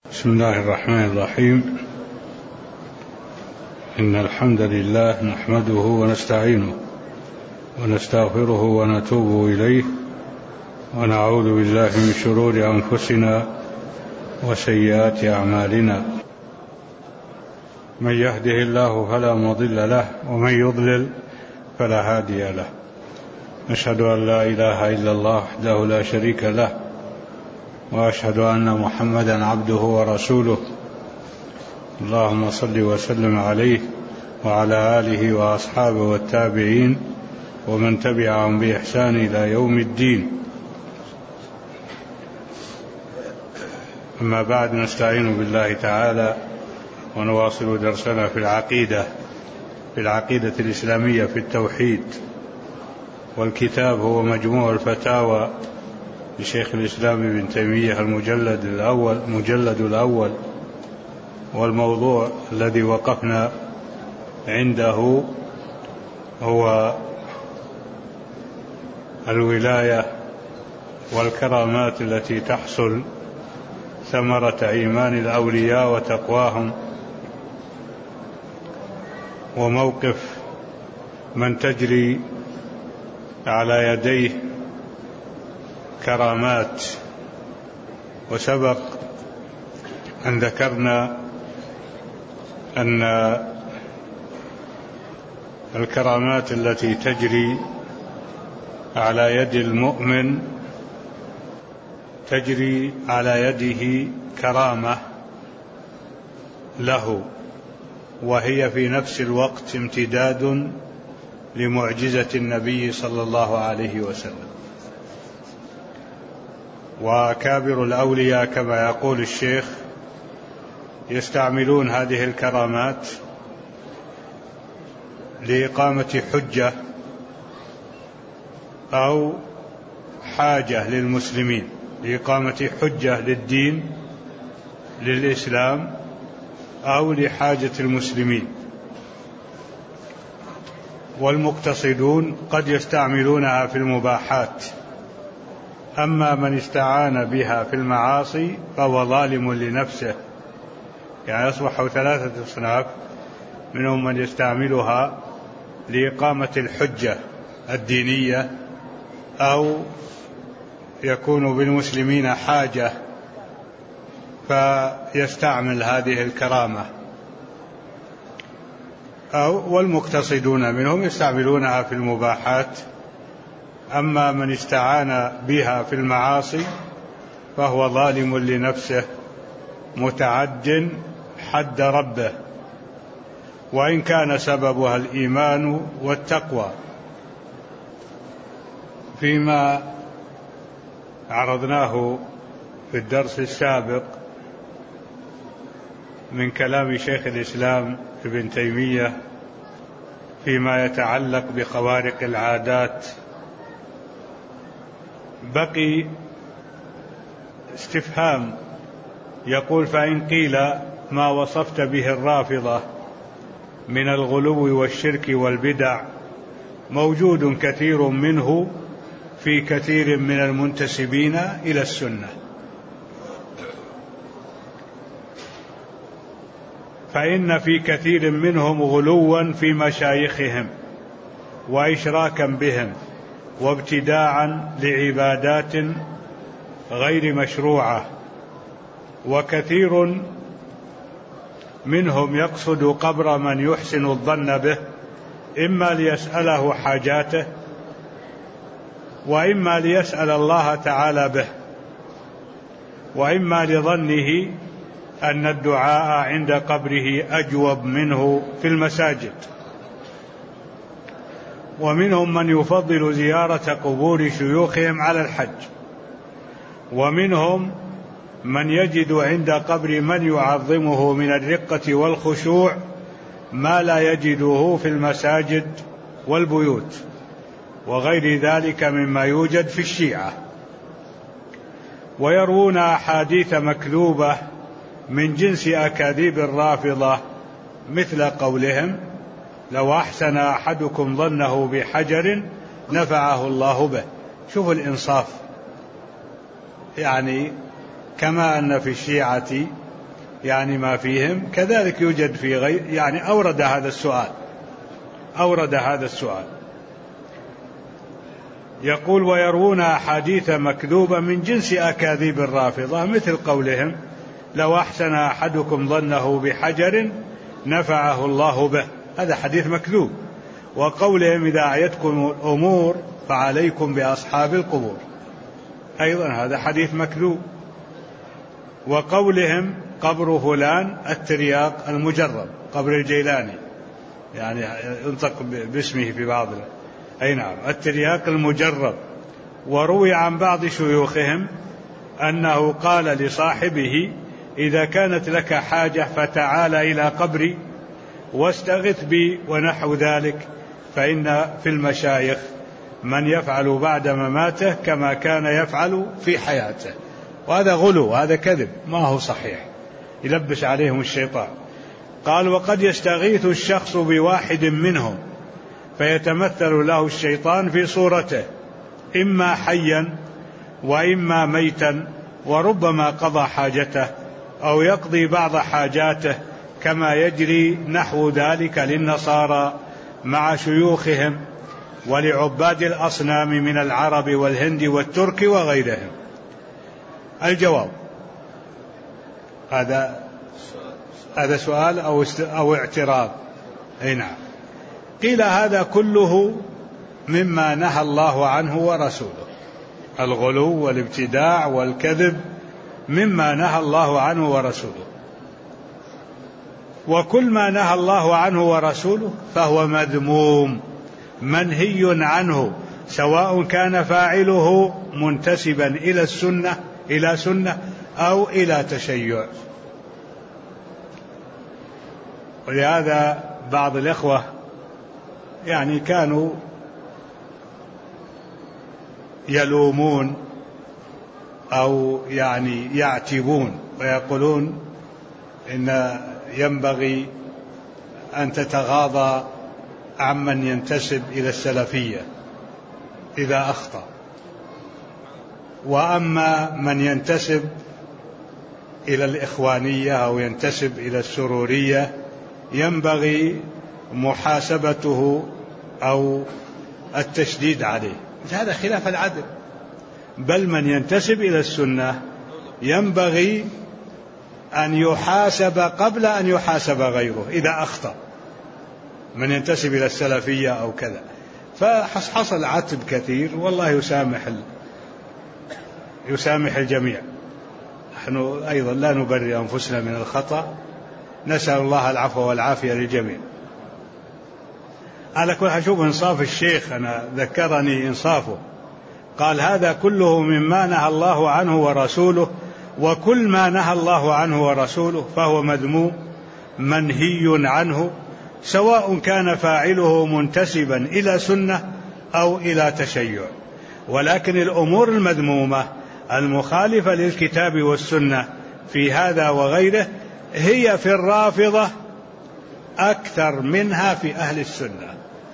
بسم الله الرحمن الرحيم. إن الحمد لله نحمده ونستعينه ونستغفره ونتوب إليه ونعوذ بالله من شرور أنفسنا وسيئات أعمالنا. من يهده الله فلا مضل له ومن يضلل فلا هادي له. أشهد أن لا إله إلا الله وحده لا شريك له، وأشهد أن محمدا عبده ورسوله. اللهم صل وسلم عليه وعلى آله وأصحابه والتابعين ومن تبعهم بإحسان إلى يوم الدين. أما بعد، نستعين بالله تعالى ونواصل درسنا في العقيدة الإسلامية في التوحيد، والكتاب هو مجموع الفتاوى لشيخ الإسلام ابن تيمية المجلد الأول، والموضوع الذي وقفنا عنده هو الولاية والكرامات التي تحصل ثمرة إيمان الأولياء وتقواهم، وموقف من تجري على يديه كرامات. وسبق أن ذكرنا أن الكرامات التي تجري على يد المؤمن تجري على يده كرامة له، وهي في نفس الوقت امتداد لمعجزة النبي صلى الله عليه وسلم. وأكابر الأولياء كما يقول الشيخ يستعملون هذه الكرامات لإقامة حجة أو حاجة للمسلمين، لإقامة حجة للدين للإسلام أو لحاجة المسلمين. والمقتصدون قد يستعملونها في المباحات، أما من استعان بها في المعاصي فهو ظالم لنفسه. يعني يصبح ثلاثة أصناف: منهم من يستعملها لإقامة الحجة الدينية، أو يكون بالمسلمين حاجة فيستعمل هذه الكرامة، والمقتصدون منهم يستعملونها في المباحات. أما من استعان بها في المعاصي فهو ظالم لنفسه متعد حد ربه، وإن كان سببها الإيمان والتقوى. فيما عرضناه في الدرس السابق من كلام شيخ الإسلام ابن تيمية فيما يتعلق بخوارق العادات، بقي استفهام. يقول: فإن قيل ما وصفت به الرافضة من الغلو والشرك والبدع موجود كثير منه في كثير من المنتسبين إلى السنة، فإن في كثير منهم غلوا في مشايخهم وإشراكا بهم وابتداعا لعبادات غير مشروعة، وكثير منهم يقصد قبر من يحسن الظن به، إما ليسأله حاجاته وإما ليسأل الله تعالى به، وإما لظنه أن الدعاء عند قبره أجوب منه في المساجد. ومنهم من يفضل زيارة قبور شيوخهم على الحج، ومنهم من يجد عند قبر من يعظمه من الرقة والخشوع ما لا يجده في المساجد والبيوت وغير ذلك مما يوجد في الشيعة. ويروون أحاديث مكذوبة من جنس أكاذيب الرافضة، مثل قولهم: لو أحسن أحدكم ظنه بحجر نفعه الله به. شوفوا الإنصاف، يعني كما أن في الشيعة يعني ما فيهم، كذلك يوجد في غير، يعني أورد هذا السؤال. يقول: ويروون أحاديث مكذوبة من جنس أكاذيب الرافضة، مثل قولهم: لو أحسن أحدكم ظنه بحجر نفعه الله به، هذا حديث مكذوب. وقولهم: إذا أعيتكم الأمور فعليكم بأصحاب القبور، أيضا هذا حديث مكذوب. وقولهم: قبر فلان الترياق المجرب، قبر الجيلاني، يعني ينطق باسمه في بعض، أي نعم، الترياق المجرب. وروي عن بعض شيوخهم أنه قال لصاحبه: إذا كانت لك حاجة فتعال إلى قبري واستغث بي ونحو ذلك، فإن في المشايخ من يفعل بعد مماته كما كان يفعل في حياته. وهذا غلو، هذا كذب، ما هو صحيح، يلبس عليهم الشيطان. قال: وقد يستغيث الشخص بواحد منهم فيتمثل له الشيطان في صورته، إما حيا وإما ميتا، وربما قضى حاجته أو يقضي بعض حاجاته، كما يجري نحو ذلك للنصارى مع شيوخهم ولعباد الأصنام من العرب والهند والترك وغيرهم. الجواب: هذا سؤال أو اعتراض؟ أي نعم. قيل: هذا كله مما نهى الله عنه ورسوله، الغلو والابتداع والكذب مما نهى الله عنه ورسوله. وكل ما نهى الله عنه ورسوله فهو مذموم منهي عنه، سواء كان فاعله منتسبا إلى سنة أو إلى تشيع. ولهذا بعض الإخوة يعني كانوا يلومون أو يعني يعتبون ويقولون إن ينبغي أن تتغاضى عمن ينتسب إلى السلفية إذا أخطأ، وأما من ينتسب إلى الإخوانية أو ينتسب إلى السرورية ينبغي محاسبته أو التشديد عليه. هذا خلاف العدل، بل من ينتسب إلى السنة ينبغي أن يحاسب قبل أن يحاسب غيره إذا أخطأ، من ينتسب إلى السلفية أو كذا. فحصل عتب كثير، والله يسامح الجميع. نحن أيضا لا نبرئ أنفسنا من الخطأ، نسأل الله العفو والعافية للجميع. على كل حال، شوف إنصاف الشيخ، أنا ذكرني إنصافه، قال: هذا كله مما نهى الله عنه ورسوله، وكل ما نهى الله عنه ورسوله فهو مذموم منهي عنه، سواء كان فاعله منتسبا إلى سنة أو إلى تشيع. ولكن الأمور المذمومة المخالفة للكتاب والسنة في هذا وغيره هي في الرافضة أكثر منها في أهل السنة.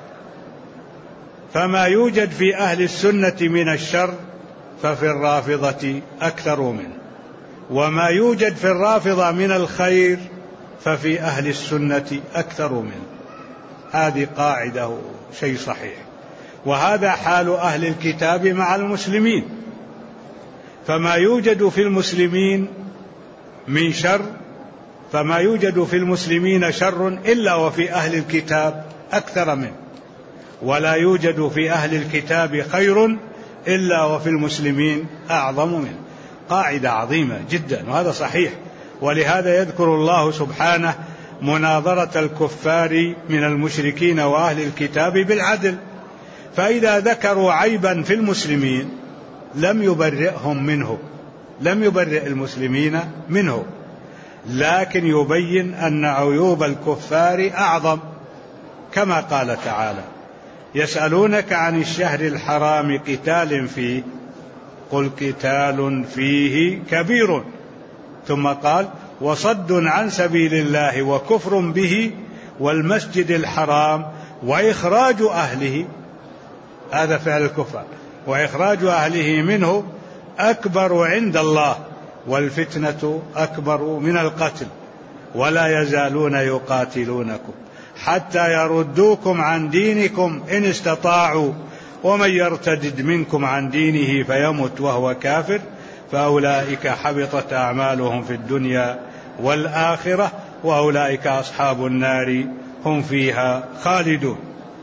فما يوجد في أهل السنة من الشر ففي الرافضة أكثر منه، وما يوجد في الرافضة من الخير ففي أهل السنة أكثر منه. هذه قاعدة، شيء صحيح. وهذا حال أهل الكتاب مع المسلمين، فما يوجد في المسلمين من شر، فما يوجد في المسلمين شر إلا وفي أهل الكتاب أكثر منه، ولا يوجد في أهل الكتاب خير إلا وفي المسلمين أعظم منه. قاعدة عظيمة جدا، وهذا صحيح. ولهذا يذكر الله سبحانه مناظرة الكفار من المشركين وأهل الكتاب بالعدل، فإذا ذكروا عيبا في المسلمين لم يبرئهم منه، لم يبرئ المسلمين منه، لكن يبين أن عيوب الكفار أعظم، كما قال تعالى: يسألونك عن الشهر الحرام قتال فيه قل قتال فيه كبير، ثم قال: وصد عن سبيل الله وكفر به والمسجد الحرام وإخراج أهله، هذا فعل الكفار، وإخراج أهله منه أكبر عند الله والفتنة أكبر من القتل ولا يزالون يقاتلونكم حتى يردوكم عن دينكم إن استطاعوا ومن يرتد منكم عن دينه فيمت وهو كافر فأولئك حبطت أعمالهم في الدنيا والآخرة وأولئك أصحاب النار هم فيها خالدون.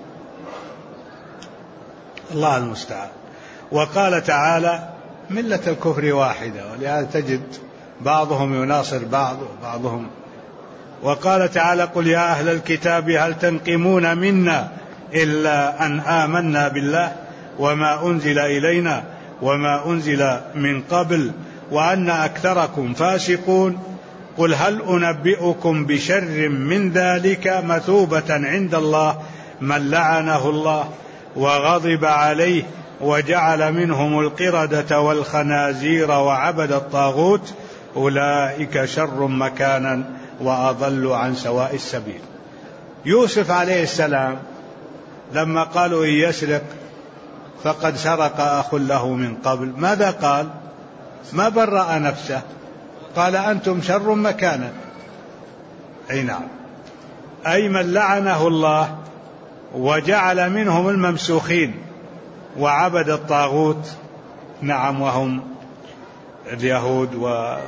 الله المستعان. وقال تعالى ملة الكفر واحدة، ولهذا تجد بعضهم يناصر بعضهم. وقال تعالى قل يا أهل الكتاب هل تنقمون منا إلا أن آمنا بالله وما أنزل إلينا وما أنزل من قبل وأن أكثركم فاسقون قل هل أنبئكم بشر من ذلك مثوبة عند الله من لعنه الله وغضب عليه وجعل منهم القردة والخنازير وعبد الطاغوت أولئك شر مكانا وأضل عن سواء السبيل. يوسف عليه السلام لما قالوا إن يسرق فقد سرق أخ له من قبل ماذا قال؟ ما برأ نفسه، قال أنتم شر مكانا. أي نعم، أي من لعنه الله وجعل منهم الممسوخين وعبد الطاغوت. نعم، وهم اليهود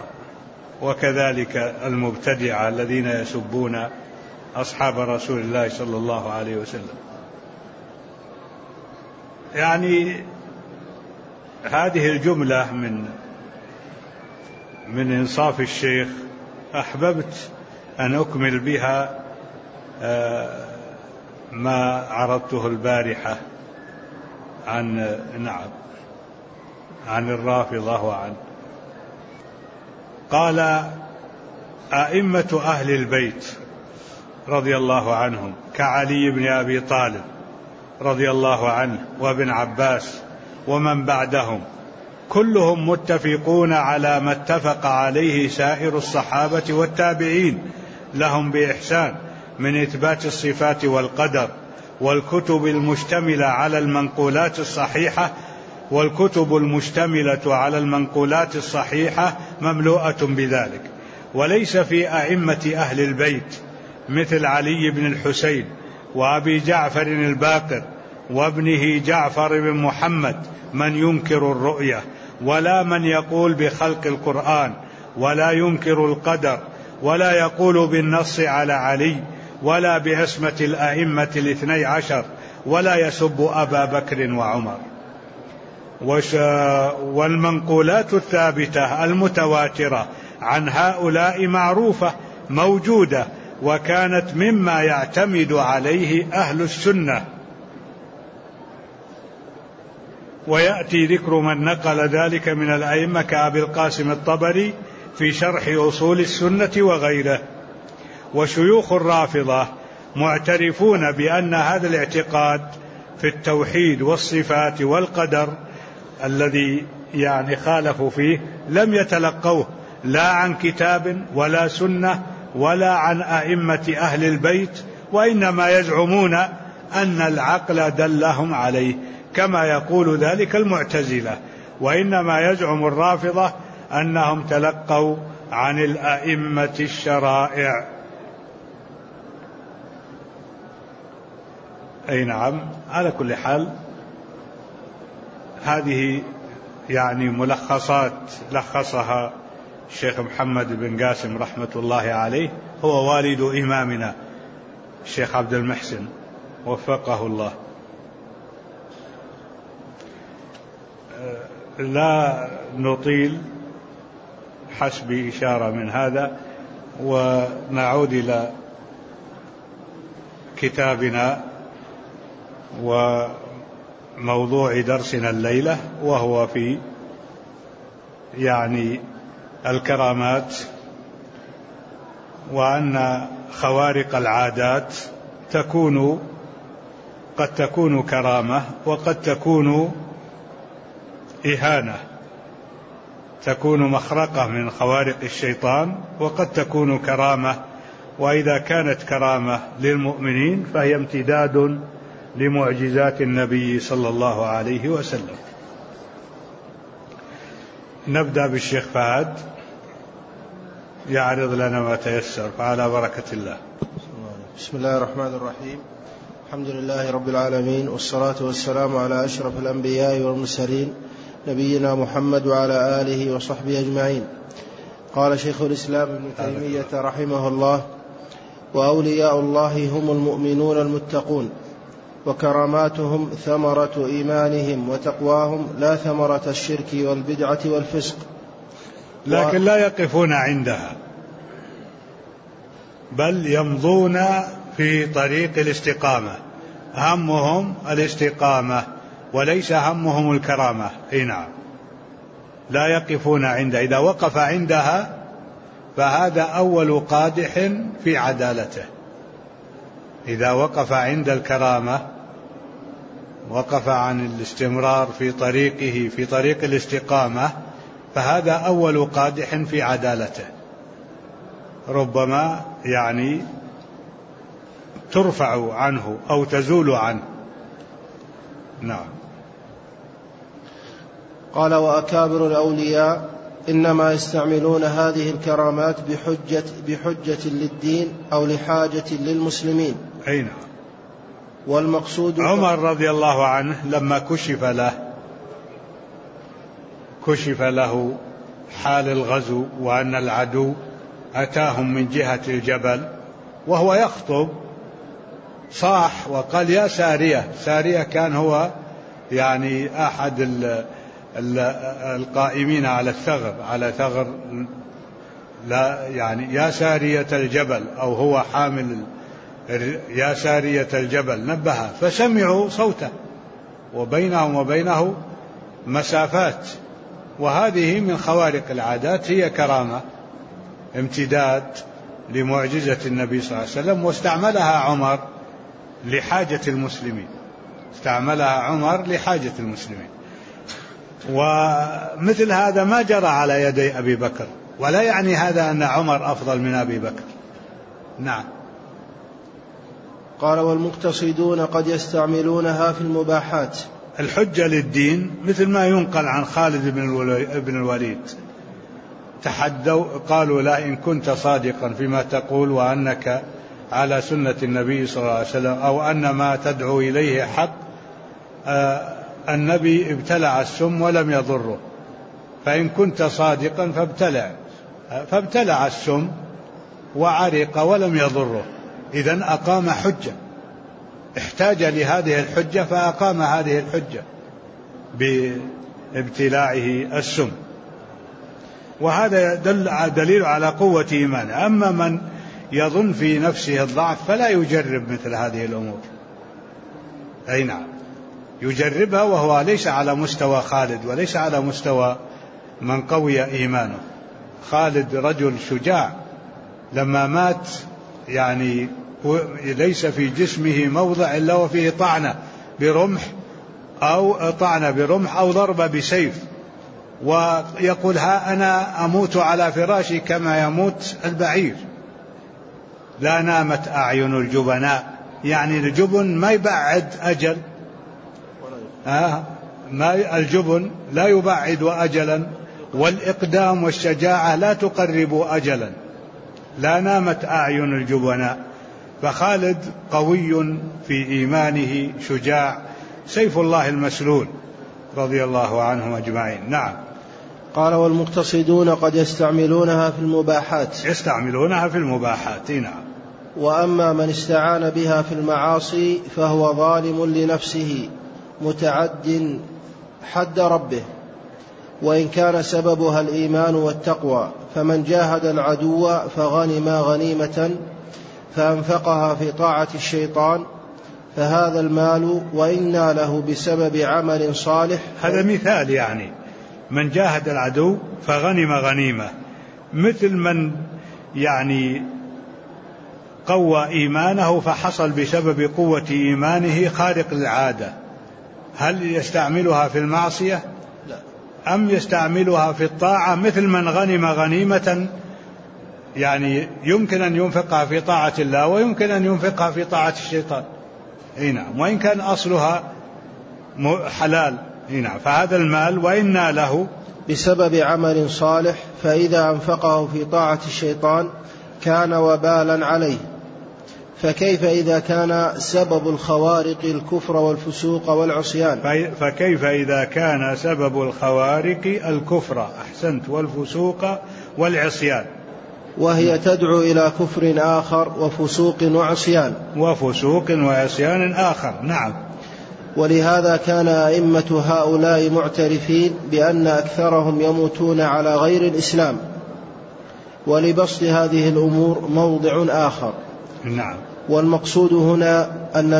وكذلك المبتدعة الذين يسبون أصحاب رسول الله صلى الله عليه وسلم. يعني هذه الجملة من إنصاف الشيخ أحببت أن أكمل بها ما عرضته البارحة عن الرافضة قال أئمة أهل البيت رضي الله عنهم كعلي بن أبي طالب رضي الله عنه وابن عباس ومن بعدهم كلهم متفقون على ما اتفق عليه سائر الصحابة والتابعين لهم بإحسان من إثبات الصفات والقدر، والكتب المشتملة على المنقولات الصحيحة مملوءة بذلك. وليس في أئمة أهل البيت مثل علي بن الحسين وأبي جعفر الباقر وابنه جعفر بن محمد من ينكر الرؤية، ولا من يقول بخلق القرآن، ولا ينكر القدر، ولا يقول بالنص على علي، ولا بعصمة الأئمة الاثني عشر، ولا يسب أبا بكر وعمر. والمنقولات الثابتة المتواترة عن هؤلاء معروفة موجودة، وكانت مما يعتمد عليه أهل السنة. ويأتي ذكر من نقل ذلك من الأئمة كأبي القاسم الطبري في شرح أصول السنة وغيره. وشيوخ الرافضة معترفون بأن هذا الاعتقاد في التوحيد والصفات والقدر الذي خالفوا فيه لم يتلقوه لا عن كتاب ولا سنة ولا عن أئمة أهل البيت، وإنما يزعمون أن العقل دلهم عليه كما يقول ذلك المعتزلة. وإنما يزعم الرافضة أنهم تلقوا عن الأئمة الشرائع. أي نعم. على كل حال هذه ملخصات لخصها الشيخ محمد بن قاسم رحمة الله عليه، هو والد إمامنا الشيخ عبد المحسن وفقه الله. لا نطيل حسب إشارة من هذا، ونعود إلى كتابنا وموضوع درسنا الليلة، وهو في الكرامات، وأن خوارق العادات قد تكون كرامة وقد تكون إهانة، تكون مخرقة من خوارق الشيطان، وقد تكون كرامة. وإذا كانت كرامة للمؤمنين فهي امتداد لمعجزات النبي صلى الله عليه وسلم. نبدأ بالشيخ فهد. يعرض لنا ما تيسر، فعلى بركة الله. بسم الله الرحمن الرحيم. الحمد لله رب العالمين، والصلاة والسلام على أشرف الأنبياء والمرسلين نبينا محمد وعلى آله وصحبه أجمعين. قال شيخ الإسلام ابن تيمية رحمه الله: وأولياء الله هم المؤمنون المتقون، وكراماتهم ثمرة إيمانهم وتقواهم، لا ثمرة الشرك والبدعة والفسق. لكن لا يقفون عندها، بل يمضون في طريق الاستقامة، همهم الاستقامة وليس همهم الكرامة. نعم، لا يقفون عندها، إذا وقف عندها فهذا أول قادح في عدالته. إذا وقف عند الكرامة، وقف عن الاستمرار في طريقه في طريق الاستقامة، فهذا أول قادح في عدالته، ربما ترفع عنه أو تزول عنه. نعم. قال: وأكابر الأولياء إنما يستعملون هذه الكرامات بحجة للدين أو لحاجة للمسلمين. نعم. والمقصود عمر رضي الله عنه لما كشف له حال الغزو وأن العدو أتاهم من جهة الجبل وهو يخطب، صاح وقال: يا سارية. سارية كان هو أحد القائمين على ثغر لا يا سارية الجبل، أو هو حامل يا سارية الجبل، نبهها فسمعوا صوته، وبينهم وبينه مسافات. وهذه من خوارق العادات، هي كرامة، امتداد لمعجزة النبي صلى الله عليه وسلم، واستعملها عمر لحاجة المسلمين. ومثل هذا ما جرى على يدي أبي بكر، ولا يعني هذا أن عمر أفضل من أبي بكر. نعم. قال: والمقتصدون قد يستعملونها في المباحات. الحجة للدين، مثل ما ينقل عن خالد بن الوليد، تحدوا قالوا: لا، إن كنت صادقا فيما تقول وأنك على سنة النبي صلى الله عليه وسلم، أو أن ما تدعو إليه حق، النبي ابتلع السم ولم يضره، فإن كنت صادقا فابتلع السم وعرق ولم يضره. إذن أقام حجة، احتاج لهذه الحجة فأقام هذه الحجة بابتلاعه السم، وهذا دليل على قوة إيمانه. أما من يظن في نفسه الضعف فلا يجرب مثل هذه الأمور. نعم، يجربها وهو ليس على مستوى خالد، وليس على مستوى من قوي إيمانه. خالد رجل شجاع، لما مات ليس في جسمه موضع إلا وفيه طعنة برمح أو ضربة بسيف، ويقول: ها أنا أموت على فراشي كما يموت البعير. لا نامت أعين الجبناء، الجبن ما يبعد أجل، الجبن لا يبعد أجلا، والإقدام والشجاعة لا تقرب أجلا. لا نامت أعين الجبناء. فخالد قوي في إيمانه، شجاع، سيف الله المسلول، رضي الله عنهم أجمعين. نعم. قال: والمقتصدون قد يستعملونها في المباحات. نعم. وأما من استعان بها في المعاصي فهو ظالم لنفسه متعد حد ربه، وإن كان سببها الإيمان والتقوى. فمن جاهد العدو فغنم غنيمة فأنفقها في طاعة الشيطان، فهذا المال وإن له بسبب عمل صالح. هذا مثال، من جاهد العدو فغنم غنيمة، مثل من قوى إيمانه فحصل بسبب قوة إيمانه خارق العادة. هل يستعملها في المعصية؟ لا. أم يستعملها في الطاعة، مثل من غنم غنيمة يمكن أن ينفقها في طاعة الله، ويمكن أن ينفقها في طاعة الشيطان. نعم. وإن كان أصلها حلال. نعم. فهذا المال وإن له بسبب عمل صالح، فإذا أنفقه في طاعة الشيطان كان وبالا عليه. فكيف إذا كان سبب الخوارق الكفر والفسوق والعصيان؟ فكيف إذا كان سبب الخوارق الكفر، أحسنت، والفسوق والعصيان، وهي تدعو إلى كفر آخر وفسوق وعصيان آخر. نعم. ولهذا كان أئمة هؤلاء معترفين بأن أكثرهم يموتون على غير الإسلام. ولبسط هذه الأمور موضع آخر. نعم. والمقصود هنا أن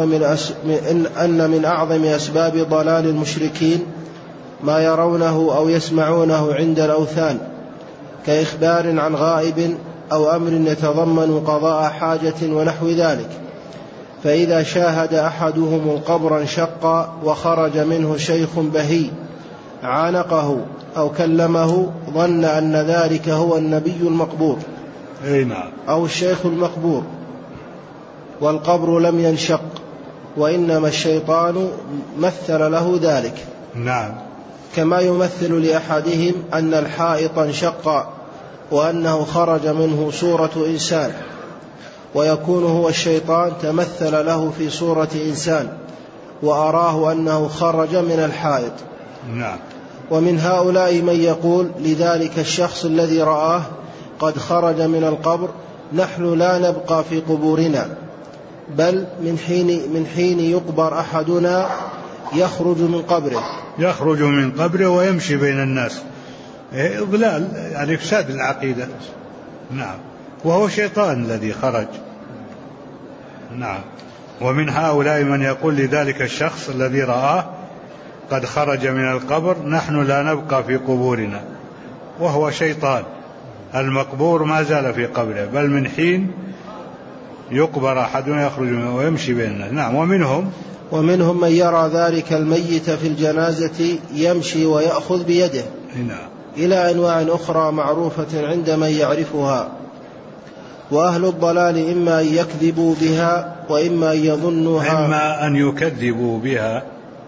من أعظم أسباب ضلال المشركين ما يرونه أو يسمعونه عند الأوثان، كإخبار عن غائب أو أمر يتضمن قضاء حاجة ونحو ذلك. فإذا شاهد أحدهم قبرا شقا وخرج منه شيخ بهي عانقه أو كلمه ظن أن ذلك هو النبي المقبور أو الشيخ المقبور، والقبر لم ينشق، وإنما الشيطان مثل له ذلك. نعم. كما يمثل لأحدهم أن الحائط انشق وأنه خرج منه صورة إنسان، ويكون هو الشيطان تمثل له في صورة إنسان وأراه أنه خرج من الحائط. نعم. ومن هؤلاء من يقول لذلك الشخص الذي رآه قد خرج من القبر: نحن لا نبقى في قبورنا، بل من حين يقبر أحدنا يخرج من قبره ويمشي بين الناس. إضلال، يعني إفساد العقيدة. نعم. وهو شيطان الذي خرج. نعم. ومن هؤلاء من يقول لذلك الشخص الذي رآه قد خرج من القبر: نحن لا نبقى في قبورنا، وهو شيطان. المقبور ما زال في قبره، بل من حين يقبر أحدنا يخرج ويمشي بين الناس. نعم. ومنهم من يرى ذلك الميت في الجنازة يمشي ويأخذ بيده. نعم. إلى أنواع أخرى معروفة عند من يعرفها. وأهل الضلال إما أن يكذبوا بها وإما أن يظنوها، إما أن يكذبوا بها.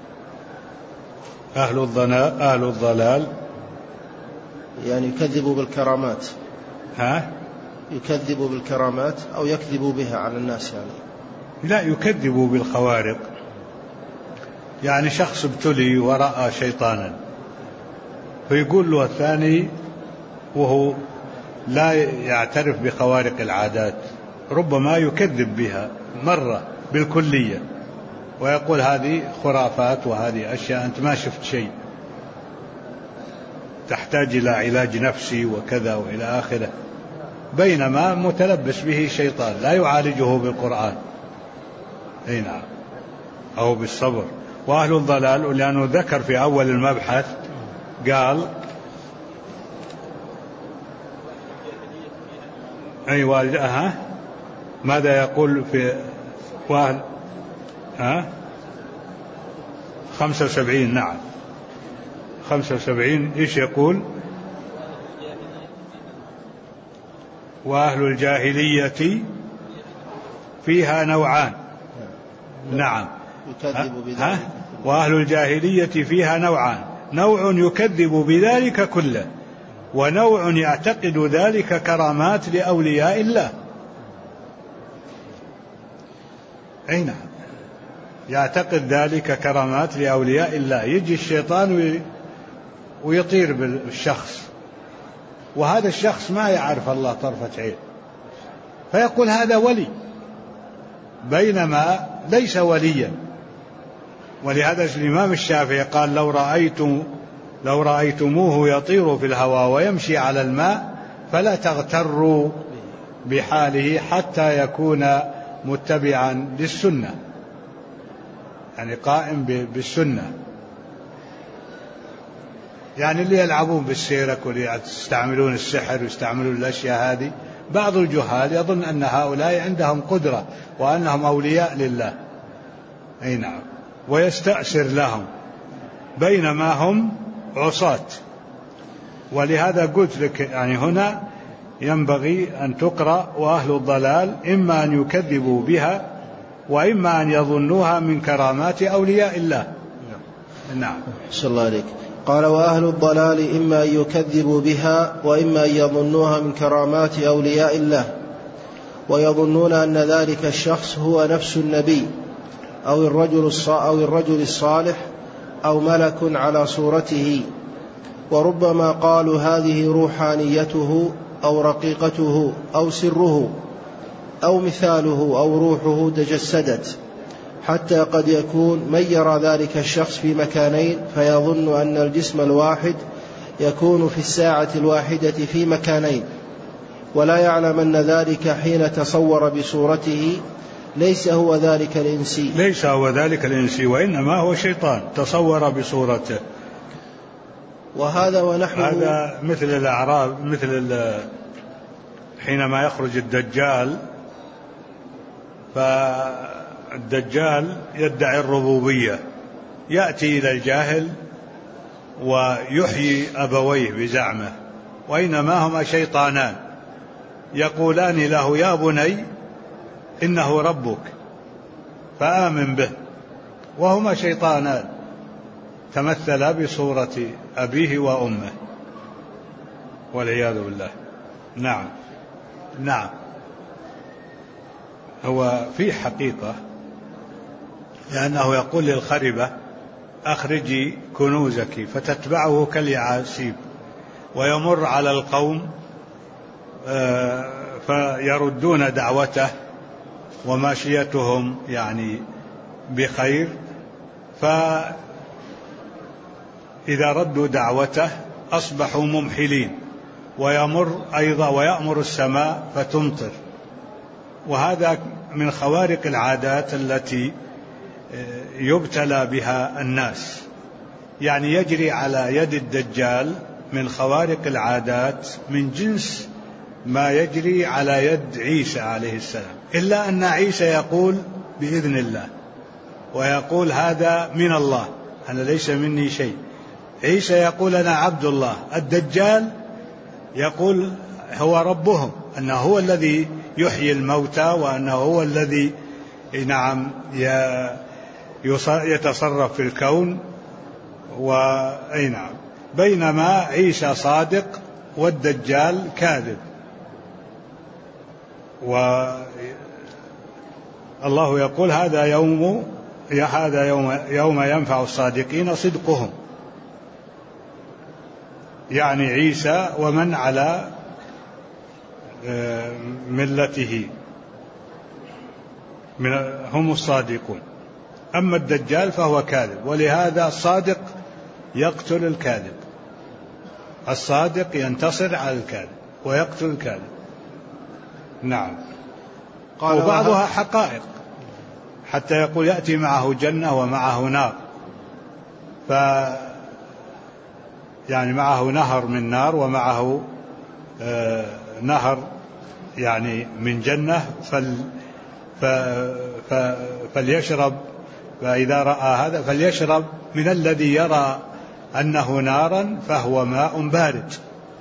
أهل الضلال يعني يكذبوا بالكرامات. يكذبوا بالكرامات أو يكذبوا بها على الناس، يعني لا، يكذبوا بالخوارق. يعني شخص ابتلي ورأى شيطانا، فيقول له الثاني وهو لا يعترف بخوارق العادات، ربما يكذب بها مرة بالكلية ويقول هذه خرافات وهذه أشياء أنت ما شفت شيء، تحتاج إلى علاج نفسي وكذا وإلى آخره، بينما متلبس به شيطان لا يعالجه بالقرآن. نعم. أو بالصبر. وأهل الضلال، لأنه ذكر في أول المبحث قال ماذا يقول في 75؟ نعم 75. إيش يقول؟ وأهل الجاهلية فيها نوعان. نعم. وأهل الجاهلية فيها نوعان: نوع يكذب بذلك كله، ونوع يعتقد ذلك كرامات لأولياء الله. أي نعم، يعتقد ذلك كرامات لأولياء الله. يجي الشيطان ويطير بالشخص، وهذا الشخص ما يعرف الله طرفة عين، فيقول هذا ولي، بينما ليس وليا. ولهذا الإمام الشافعي قال: لو رأيتموه يطير في الهواء ويمشي على الماء فلا تغتروا بحاله حتى يكون متبعا للسنة، يعني قائم بالسنة. يعني اللي يلعبون بالسيرك واللي يستعملون السحر ويستعملون الأشياء هذه، بعض الجهال يظن أن هؤلاء عندهم قدرة وأنهم أولياء لله. أي نعم. ويستأثر لهم بينما هم عصاة. ولهذا قلت لك يعني هنا ينبغي أن تقرأ: وأهل الضلال إما أن يكذبوا بها وإما أن يظنوها من كرامات أولياء الله. نعم. صلى الله عليك. قال: وأهل الضلال إما أن يكذبوا بها وإما أن يظنوها من كرامات أولياء الله، ويظنون أن ذلك الشخص هو نفس النبي أو الرجل الصالح أو ملك على صورته، وربما قالوا هذه روحانيته أو رقيقته أو سره أو مثاله أو روحه تجسدت، حتى قد يكون من يرى ذلك الشخص في مكانين فيظن أن الجسم الواحد يكون في الساعة الواحدة في مكانين، ولا يعلم أن ذلك حين تصور بصورته ليس هو ذلك الإنسي وإنما هو شيطان تصور بصورته. وهذا ونحوه هذا مثل الأعراب، حينما يخرج الدجال، فالدجال يدعي الربوبية، يأتي إلى الجاهل ويحيي أبويه بزعمه، وإنما هما شيطانان يقولان له: يا بني إنه ربك فآمن به، وهما شيطانان تمثلا بصورة أبيه وأمه، والعياذ بالله. نعم، هو في حقيقة، لأنه يقول للخربة: أخرجي كنوزك، فتتبعه كاليعاسيب، ويمر على القوم فيردون دعوته وماشيتهم يعني بخير، فإذا ردوا دعوته أصبحوا ممحلين، ويمر أيضا ويأمر السماء فتمطر. وهذا من خوارق العادات التي يبتلى بها الناس، يعني يجري على يد الدجال من خوارق العادات من جنس ما يجري على يد عيسى عليه السلام، إلا أن عيسى يقول بإذن الله، ويقول هذا من الله، أنا ليس مني شيء. عيسى يقول أنا عبد الله. الدجال يقول هو ربهم، أنه هو الذي يحيي الموتى، وأنه هو الذي يتصرف في الكون، بينما عيسى صادق والدجال كاذب. والله يقول هذا يوم ينفع الصادقين صدقهم، يعني عيسى ومن على ملته هم الصادقون، أما الدجال فهو كاذب، ولهذا الصادق يقتل الكاذب، الصادق ينتصر على الكاذب ويقتل الكاذب. نعم. وبعضها حقائق، حتى يقول يأتي معه جنة ومعه نار، يعني معه نهر من نار ومعه نهر يعني من جنة، فليشرب، فإذا رأى هذا فليشرب من الذي يرى أنه نارا فهو ماء بارد،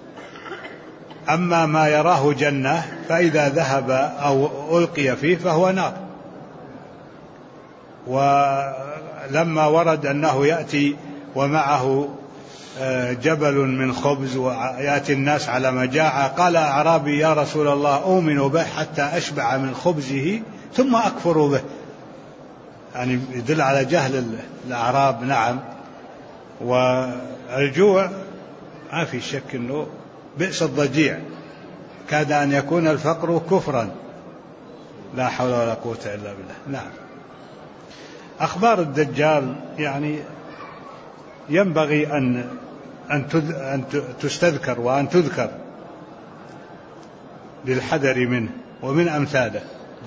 أما ما يراه جنة فإذا ذهب أو ألقي فيه فهو نار. ولما ورد أنه يأتي ومعه جبل من خبز ويأتي الناس على مجاعة، قال أعرابي: يا رسول الله أؤمن به حتى أشبع من خبزه ثم أكفر به، يعني يدل على جهل الأعراب. نعم. والجوع ما في شك أنه بئس الضجيع، كاد أن يكون الفقر كفرا، لا حول ولا قوة إلا بالله. نعم. أخبار الدجال يعني ينبغي أن تستذكر وأن تذكر للحذر منه ومن أمثاله.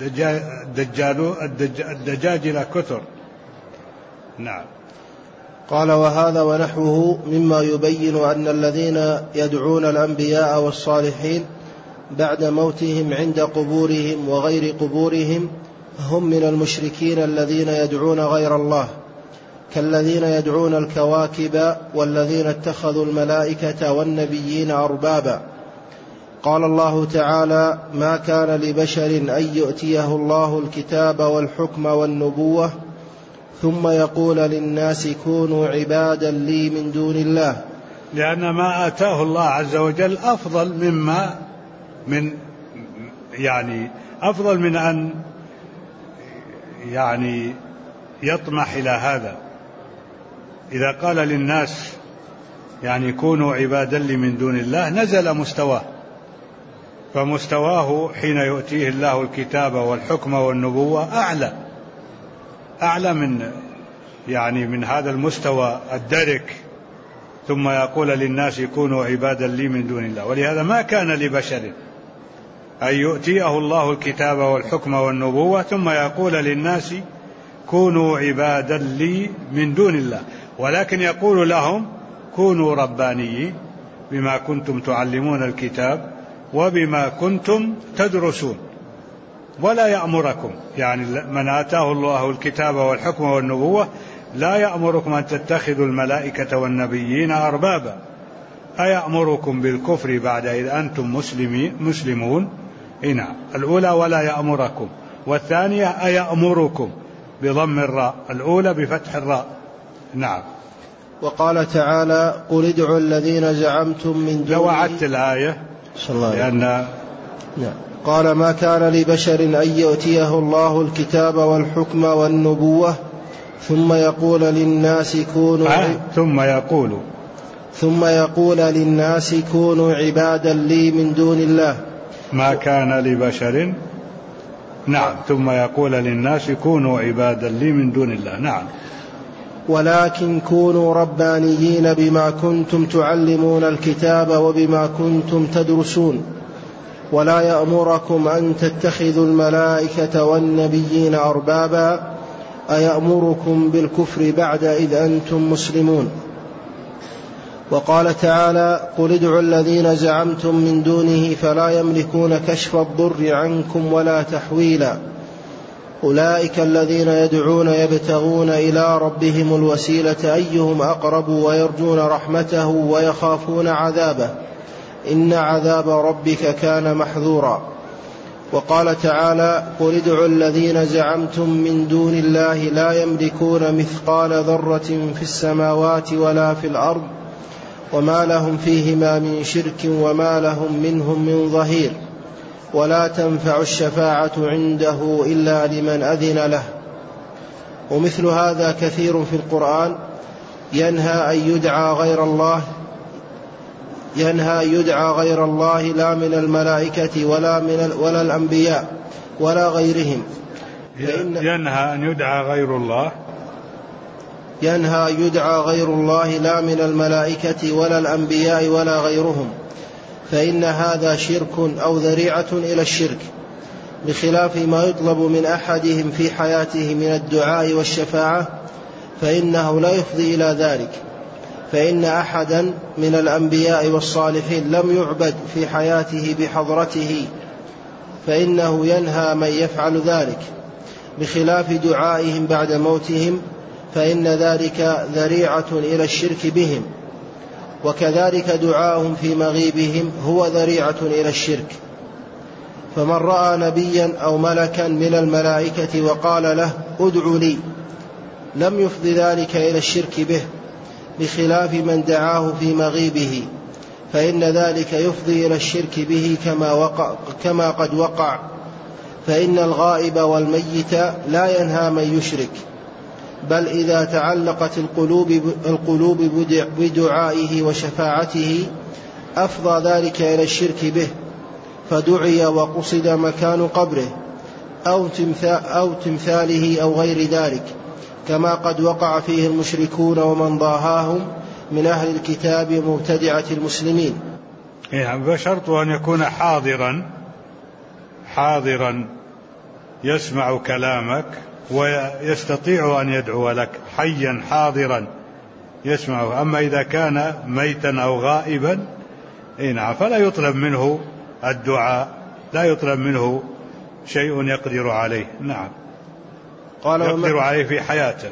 الدجاجلة كثر. نعم. قال: وهذا ونحوه مما يبين أن الذين يدعون الأنبياء والصالحين بعد موتهم عند قبورهم وغير قبورهم هم من المشركين الذين يدعون غير الله، كالذين يدعون الكواكب والذين اتخذوا الملائكة والنبيين أربابا. قال الله تعالى: ما كان لبشر أن يؤتيه الله الكتاب والحكم والنبوة ثم يقول للناس كونوا عبادا لي من دون الله، لأن ما آتاه الله عز وجل أفضل أفضل من أن يطمح إلى هذا. إذا قال للناس كونوا عبادا لي من دون الله نزل مستواه، فمستواه حين يؤتيه الله الكتاب والحكم والنبوة أعلى من هذا المستوى الدرك. ثم يقول للناس كونوا عبادا لي من دون الله. ولهذا ما كان لبشر أن يؤتيه الله الكتاب والحكم والنبوة ثم يقول للناس كونوا عبادا لي من دون الله، ولكن يقول لهم كونوا ربانيين بما كنتم تعلمون الكتاب وبما كنتم تدرسون. ولا يأمركم، من آتاه الله الكتاب والحكم والنبوة لا يأمركم أن تتخذوا الملائكة والنبيين أربابا، أيأمركم بالكفر بعد إذ أنتم مسلمون. هنا الأولى ولا يأمركم، والثانية أيأمركم بضم الراء، الأولى بفتح الراء. نعم. وقال تعالى قل ادعوا الذين زعمتم من دونه. لو أعدت الآية لأن قال ما كان لبشر أن يؤتيه الله الكتاب والحكم والنبوة ثم يقول للناس كونوا عبادا لي من دون الله. ما كان لبشر. نعم. ثم يقول للناس كونوا عبادا لي من دون الله. نعم. ولكن كونوا ربانيين بما كنتم تعلمون الكتاب وبما كنتم تدرسون، ولا يأمركم أن تتخذوا الملائكة والنبيين أربابا، أيأمركم بالكفر بعد إذ أنتم مسلمون. وقال تعالى قل ادعوا الذين زعمتم من دونه فلا يملكون كشف الضر عنكم ولا تحويلا، أولئك الذين يدعون يبتغون إلى ربهم الوسيلة أيهم أقرب ويرجون رحمته ويخافون عذابه، إن عذاب ربك كان محذورا. وقال تعالى قل ادعوا الذين زعمتم من دون الله لا يملكون مثقال ذرة في السماوات ولا في الأرض وما لهم فيهما من شرك وما لهم منهم من ظهير، ولا تنفع الشفاعة عنده إلا لمن أذن له. ومثل هذا كثير في القرآن ينهى أن يدعى غير الله لا من الملائكة ولا الأنبياء ولا غيرهم. ينهى أن يدعى غير الله لا من الملائكة ولا الأنبياء ولا غيرهم، فإن هذا شرك أو ذريعة إلى الشرك، بخلاف ما يطلب من أحدهم في حياته من الدعاء والشفاعة، فإنه لا يفضي إلى ذلك. فإن أحدا من الأنبياء والصالحين لم يعبد في حياته بحضرته، فإنه ينهى من يفعل ذلك، بخلاف دعائهم بعد موتهم، فإن ذلك ذريعة إلى الشرك بهم، وكذلك دعاءهم في مغيبهم هو ذريعة إلى الشرك. فمن رأى نبيا أو ملكا من الملائكة وقال له ادع لي لم يفض ذلك إلى الشرك به، بخلاف من دعاه في مغيبه، فإن ذلك يفضي إلى الشرك به كما قد وقع. فإن الغائب والميت لا ينهى من يشرك، بل إذا تعلقت القلوب بدعائه وشفاعته أفضى ذلك إلى الشرك به، فدعي وقصد مكان قبره أو تمثاله أو غير ذلك، كما قد وقع فيه المشركون ومن ضاهاهم من أهل الكتاب مبتدعة المسلمين. بشرط أن يكون حاضرا يسمع كلامك ويستطيع أن يدعو لك، حيا حاضرا يسمعه. أما إذا كان ميتا أو غائبا فلا يطلب منه الدعاء، لا يطلب منه شيء يقدر عليه. نعم. يقدر عليه في حياته.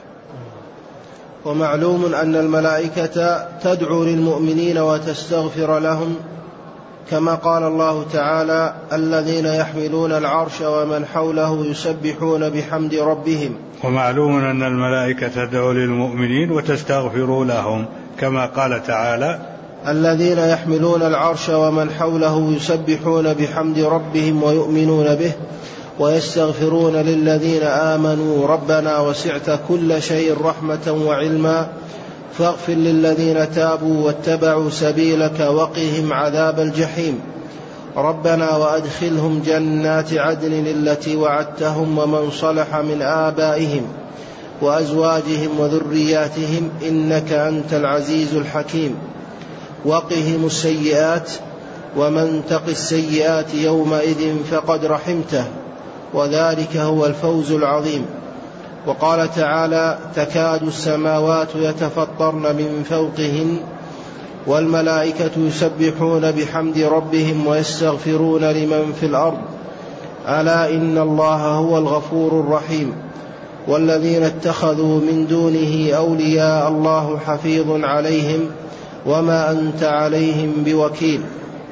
ومعلوم أن الملائكة تدعو للمؤمنين وتستغفر لهم كما قال الله تعالى: الذين يحملون العرش ومن حوله يسبحون بحمد ربهم. ومعلوم أن الملائكة تدعو للمؤمنين وتستغفر لهم، كما قال تعالى: الذين يحملون العرش ومن حوله يسبحون بحمد ربهم ويؤمنون به ويستغفرون للذين آمنوا ربنا وسعت كل شيء رحمة وعلما فاغفر للذين تابوا واتبعوا سبيلك وقهم عذاب الجحيم ربنا وأدخلهم جنات عدن التي وعدتهم ومن صلح من آبائهم وأزواجهم وذرياتهم إنك أنت العزيز الحكيم وقهم السيئات ومن تق السيئات يومئذ فقد رحمته وذلك هو الفوز العظيم. وقال تعالى: تكاد السماوات يتفطرن من فوقهن والملائكة يسبحون بحمد ربهم ويستغفرون لمن في الأرض ألا إن الله هو الغفور الرحيم والذين اتخذوا من دونه أولياء الله حفيظ عليهم وما أنت عليهم بوكيل.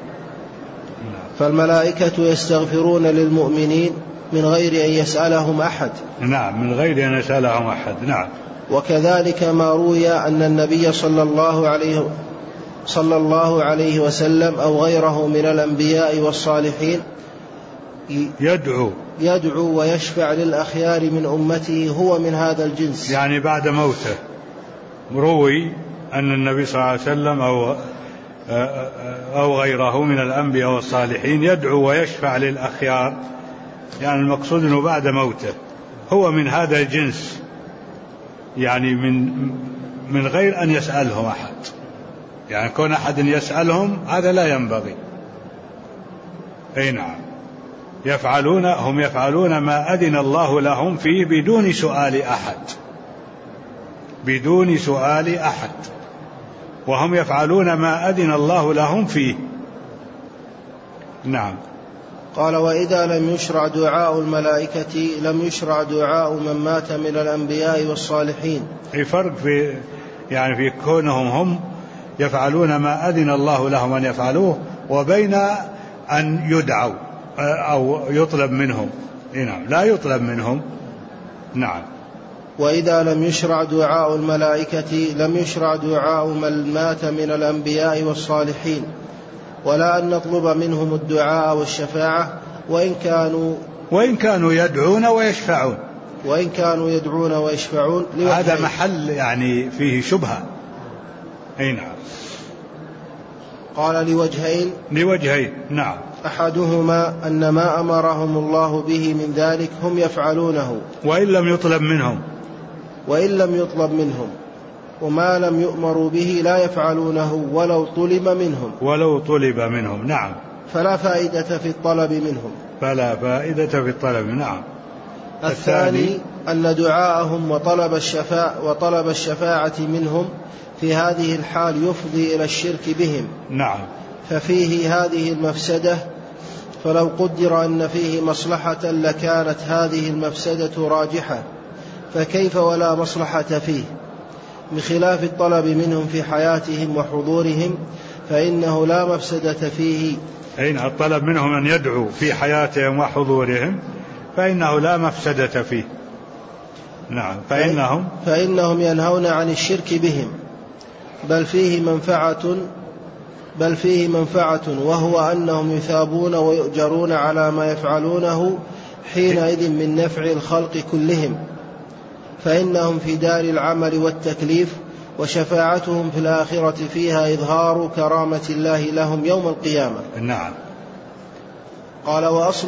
فالملائكة يستغفرون للمؤمنين من غير أن يسألهم أحد. نعم، من غير أن يسألهم أحد. نعم. وكذلك ما روي أن النبي صلى الله عليه وسلم أو غيره من الأنبياء والصالحين يدعو ويشفع للأخيار من أمته هو من هذا الجنس، يعني بعد موته. روي أن النبي صلى الله عليه وسلم أو غيره من الأنبياء والصالحين يدعو ويشفع للأخيار، يعني المقصود أنه بعد موته هو من هذا الجنس، يعني من غير أن يسألهم أحد، يعني كون أحد يسألهم هذا لا ينبغي. أي نعم، هم يفعلون ما أذن الله لهم فيه بدون سؤال أحد، وهم يفعلون ما أذن الله لهم فيه. نعم. قال: وإذا لم يشرع دعاء الملائكة لم يشرع دعاء من مات من الأنبياء والصالحين. في فرق في كونهم هم يفعلون ما أذن الله لهم أن يفعلوه وبين أن يدعوا أو يطلب منهم. نعم، لا يطلب منهم. نعم. وإذا لم يشرع دعاء الملائكة لم يشرع دعاء من مات من الأنبياء والصالحين، ولا أن نطلب منهم الدعاء والشفاعة وإن كانوا يدعون ويشفعون هذا محل يعني فيه شبهة. أي نعم. قال: لوجهين. نعم. أحدهما أن ما أمرهم الله به من ذلك هم يفعلونه وإن لم يطلب منهم، وما لم يؤمروا به لا يفعلونه ولو طلب منهم. نعم. فلا فائدة في الطلب منهم. نعم. الثاني أن دعاءهم وطلب الشفاعة منهم في هذه الحال يفضي إلى الشرك بهم. نعم. ففيه هذه المفسدة، فلو قدر أن فيه مصلحة لكانت هذه المفسدة راجحة، فكيف ولا مصلحة فيه؟ بخلاف الطلب منهم في حياتهم وحضورهم فإنه لا مفسدة فيه. أين الطلب منهم أن يدعوا في حياتهم وحضورهم فإنه لا مفسدة فيه. نعم. فإنهم ينهون عن الشرك بهم، بل فيه منفعة وهو أنهم يثابون ويؤجرون على ما يفعلونه حينئذ من نفع الخلق كلهم، فإنهم في دار العمل والتكليف، وشفاعتهم في الآخرة فيها إظهار كرامة الله لهم يوم القيامة. نعم. قال: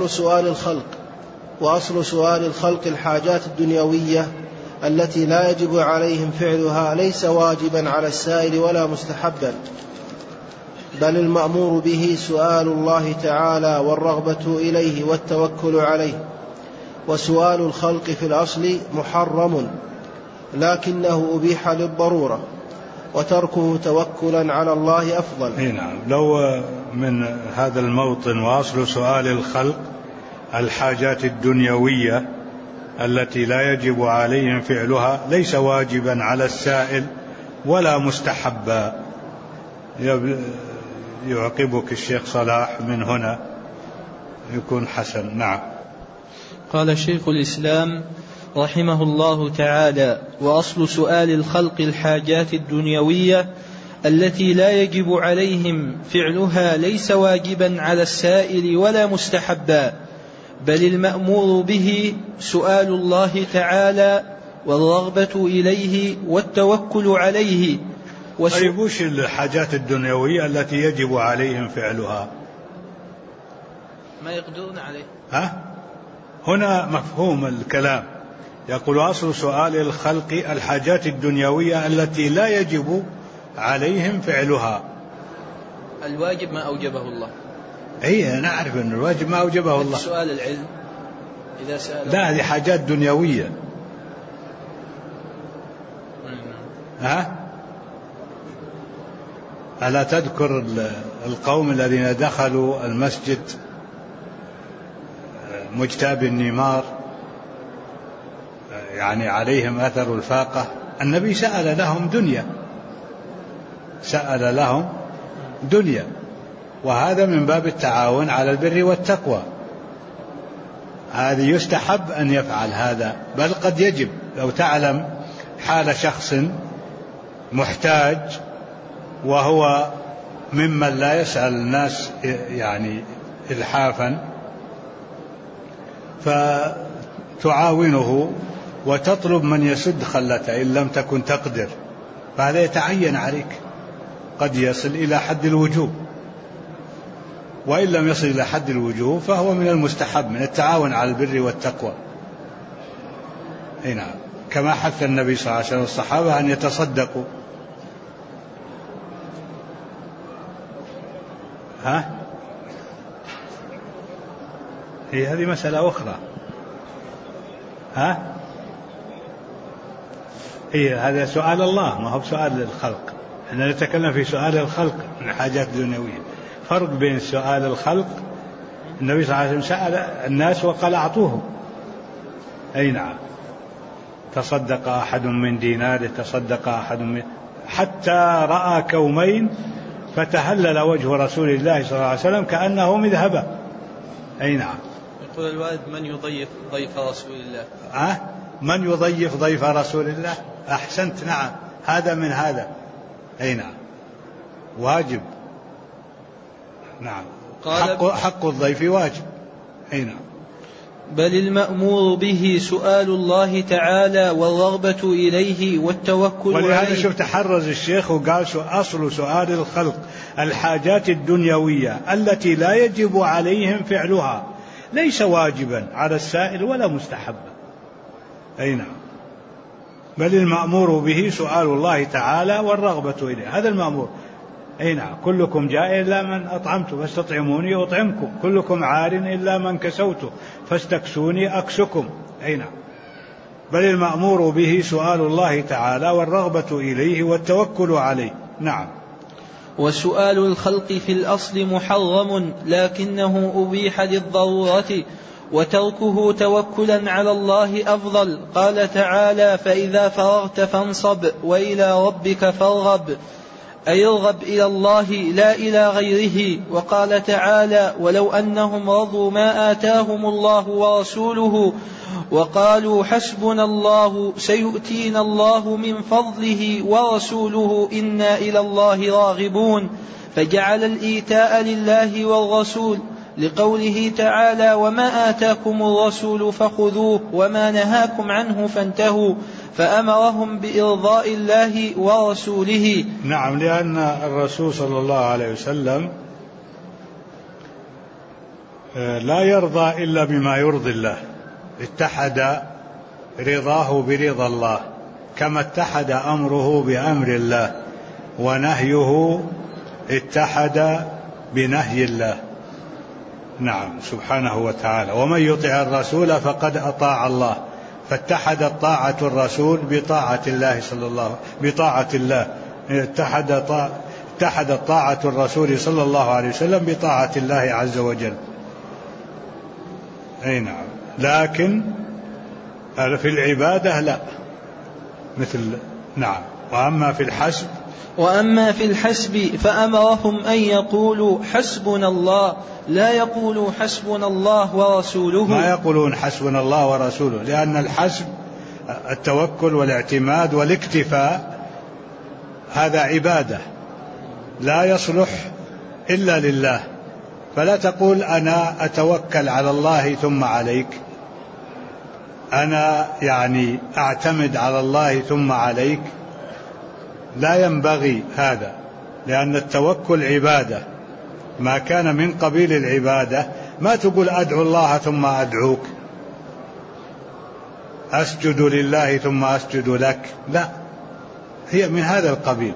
وأصل سؤال الخلق الحاجات الدنيوية التي لا يجب عليهم فعلها ليس واجبا على السائل ولا مستحبا، بل المأمور به سؤال الله تعالى والرغبة إليه والتوكل عليه. وسؤال الخلق في الأصل محرم لكنه أبيح للضرورة، وتركه توكلا على الله أفضل. نعم. لو من هذا الموطن وأصل سؤال الخلق الحاجات الدنيوية التي لا يجب عليهم فعلها ليس واجبا على السائل ولا مستحبا، يعقبك الشيخ صلاح من هنا يكون حسن. نعم. قال شيخ الإسلام رحمه الله تعالى: وأصل سؤال الخلق الحاجات الدنيوية التي لا يجب عليهم فعلها ليس واجبا على السائل ولا مستحبا، بل المأمور به سؤال الله تعالى والرغبة إليه والتوكل عليه. طيب وش الحاجات الدنيوية التي يجب عليهم فعلها؟ ما يقدرون عليه. هنا مفهوم الكلام، يقول أصل سؤال الخلق الحاجات الدنيوية التي لا يجب عليهم فعلها. الواجب ما أوجبه الله. أي نعرف أن الواجب ما أوجبه الله. سؤال العلم إذا سأل لا، هذه حاجات دنيوية. ألا تذكر القوم الذين دخلوا المسجد مجتاب النمار، يعني عليهم أثر الفاقة؟ النبي سأل لهم دنيا، وهذا من باب التعاون على البر والتقوى. هذه يستحب أن يفعل هذا، بل قد يجب. لو تعلم حال شخص محتاج وهو ممن لا يسأل الناس يعني إلحافا، فتعاونه وتطلب من يسد خلته إن لم تكن تقدر، فهذا يتعين عليك، قد يصل إلى حد الوجوب، وإن لم يصل إلى حد الوجوب فهو من المستحب، من التعاون على البر والتقوى. نعم، كما حث النبي صلى الله عليه وسلم الصحابة أن يتصدقوا. هذه مسألة أخرى. هذا سؤال الله، ما هو سؤال الخلق. احنا نتكلم في سؤال الخلق من الحاجات الدنيوية. فرق بين سؤال الخلق، النبي صلى الله عليه وسلم سأل الناس وقال أعطوهم. نعم، تصدق أحد من ديناره، تصدق أحد من، حتى رأى كومين فتهلل وجه رسول الله صلى الله عليه وسلم كأنه مذهبا. نعم. يقول الوالد: من يضيف ضيف رسول الله؟ من يضيف ضيف رسول الله؟ أحسنت. نعم، هذا من هذا. نعم، واجب. نعم، حق الضيف واجب. نعم. بل المأمور به سؤال الله تعالى والرغبة إليه والتوكل عليه. ولهذا شوف تحرز الشيخ وقال أصل سؤال الخلق الحاجات الدنيوية التي لا يجب عليهم فعلها ليس واجبا على السائل ولا مستحبا. نعم، بل المأمور به سؤال الله تعالى والرغبة إليه، هذا المأمور. نعم، كلكم جائع إلا من أطعمت فاستطعموني أطعمكم، كلكم عار إلا من كسوت فاستكسوني أكسكم. نعم، بل المأمور به سؤال الله تعالى والرغبة إليه والتوكل عليه. نعم. وسؤال الخلق في الأصل محرم، لكنه أبيح للضرورة، وتركه توكلا على الله أفضل. قال تعالى: فإذا فرغت فانصب وإلى ربك فارغب، أي ارغب إلى الله لا إلى غيره. وقال تعالى: ولو أنهم رضوا ما آتاهم الله ورسوله وقالوا حسبنا الله سيؤتينا الله من فضله ورسوله إنا إلى الله راغبون، فجعل الإيتاء لله والرسول، لقوله تعالى: وما آتاكم الرسول فخذوه وما نهاكم عنه فانتهوا، فأمرهم بإرضاء الله ورسوله. نعم، لأن الرسول صلى الله عليه وسلم لا يرضى إلا بما يرضي الله، اتحد رضاه برضا الله، كما اتحد أمره بأمر الله، ونهيه اتحد بنهي الله. نعم، سبحانه وتعالى. ومن يطع الرسول فقد أطاع الله، فاتحدت طاعة الرسول بطاعة الله بطاعة الله، اتحدت طاعة الرسول صلى الله عليه وسلم بطاعة الله عز وجل. نعم، لكن في العبادة لا، مثل. نعم، وأما في الحسب وأما في الحسب فأمرهم أن يقولوا حسبنا الله، لا يقولوا حسبنا الله ورسوله. ما يقولون حسبنا الله ورسوله، لأن الحسب التوكل والاعتماد والاكتفاء هذا عبادة لا يصلح إلا لله، فلا تقول أنا أتوكل على الله ثم عليك، أنا يعني أعتمد على الله ثم عليك، لا ينبغي هذا، لأن التوكل عبادة، ما كان من قبيل العبادة. ما تقول أدعو الله ثم أدعوك، أسجد لله ثم أسجد لك، لا، هي من هذا القبيل.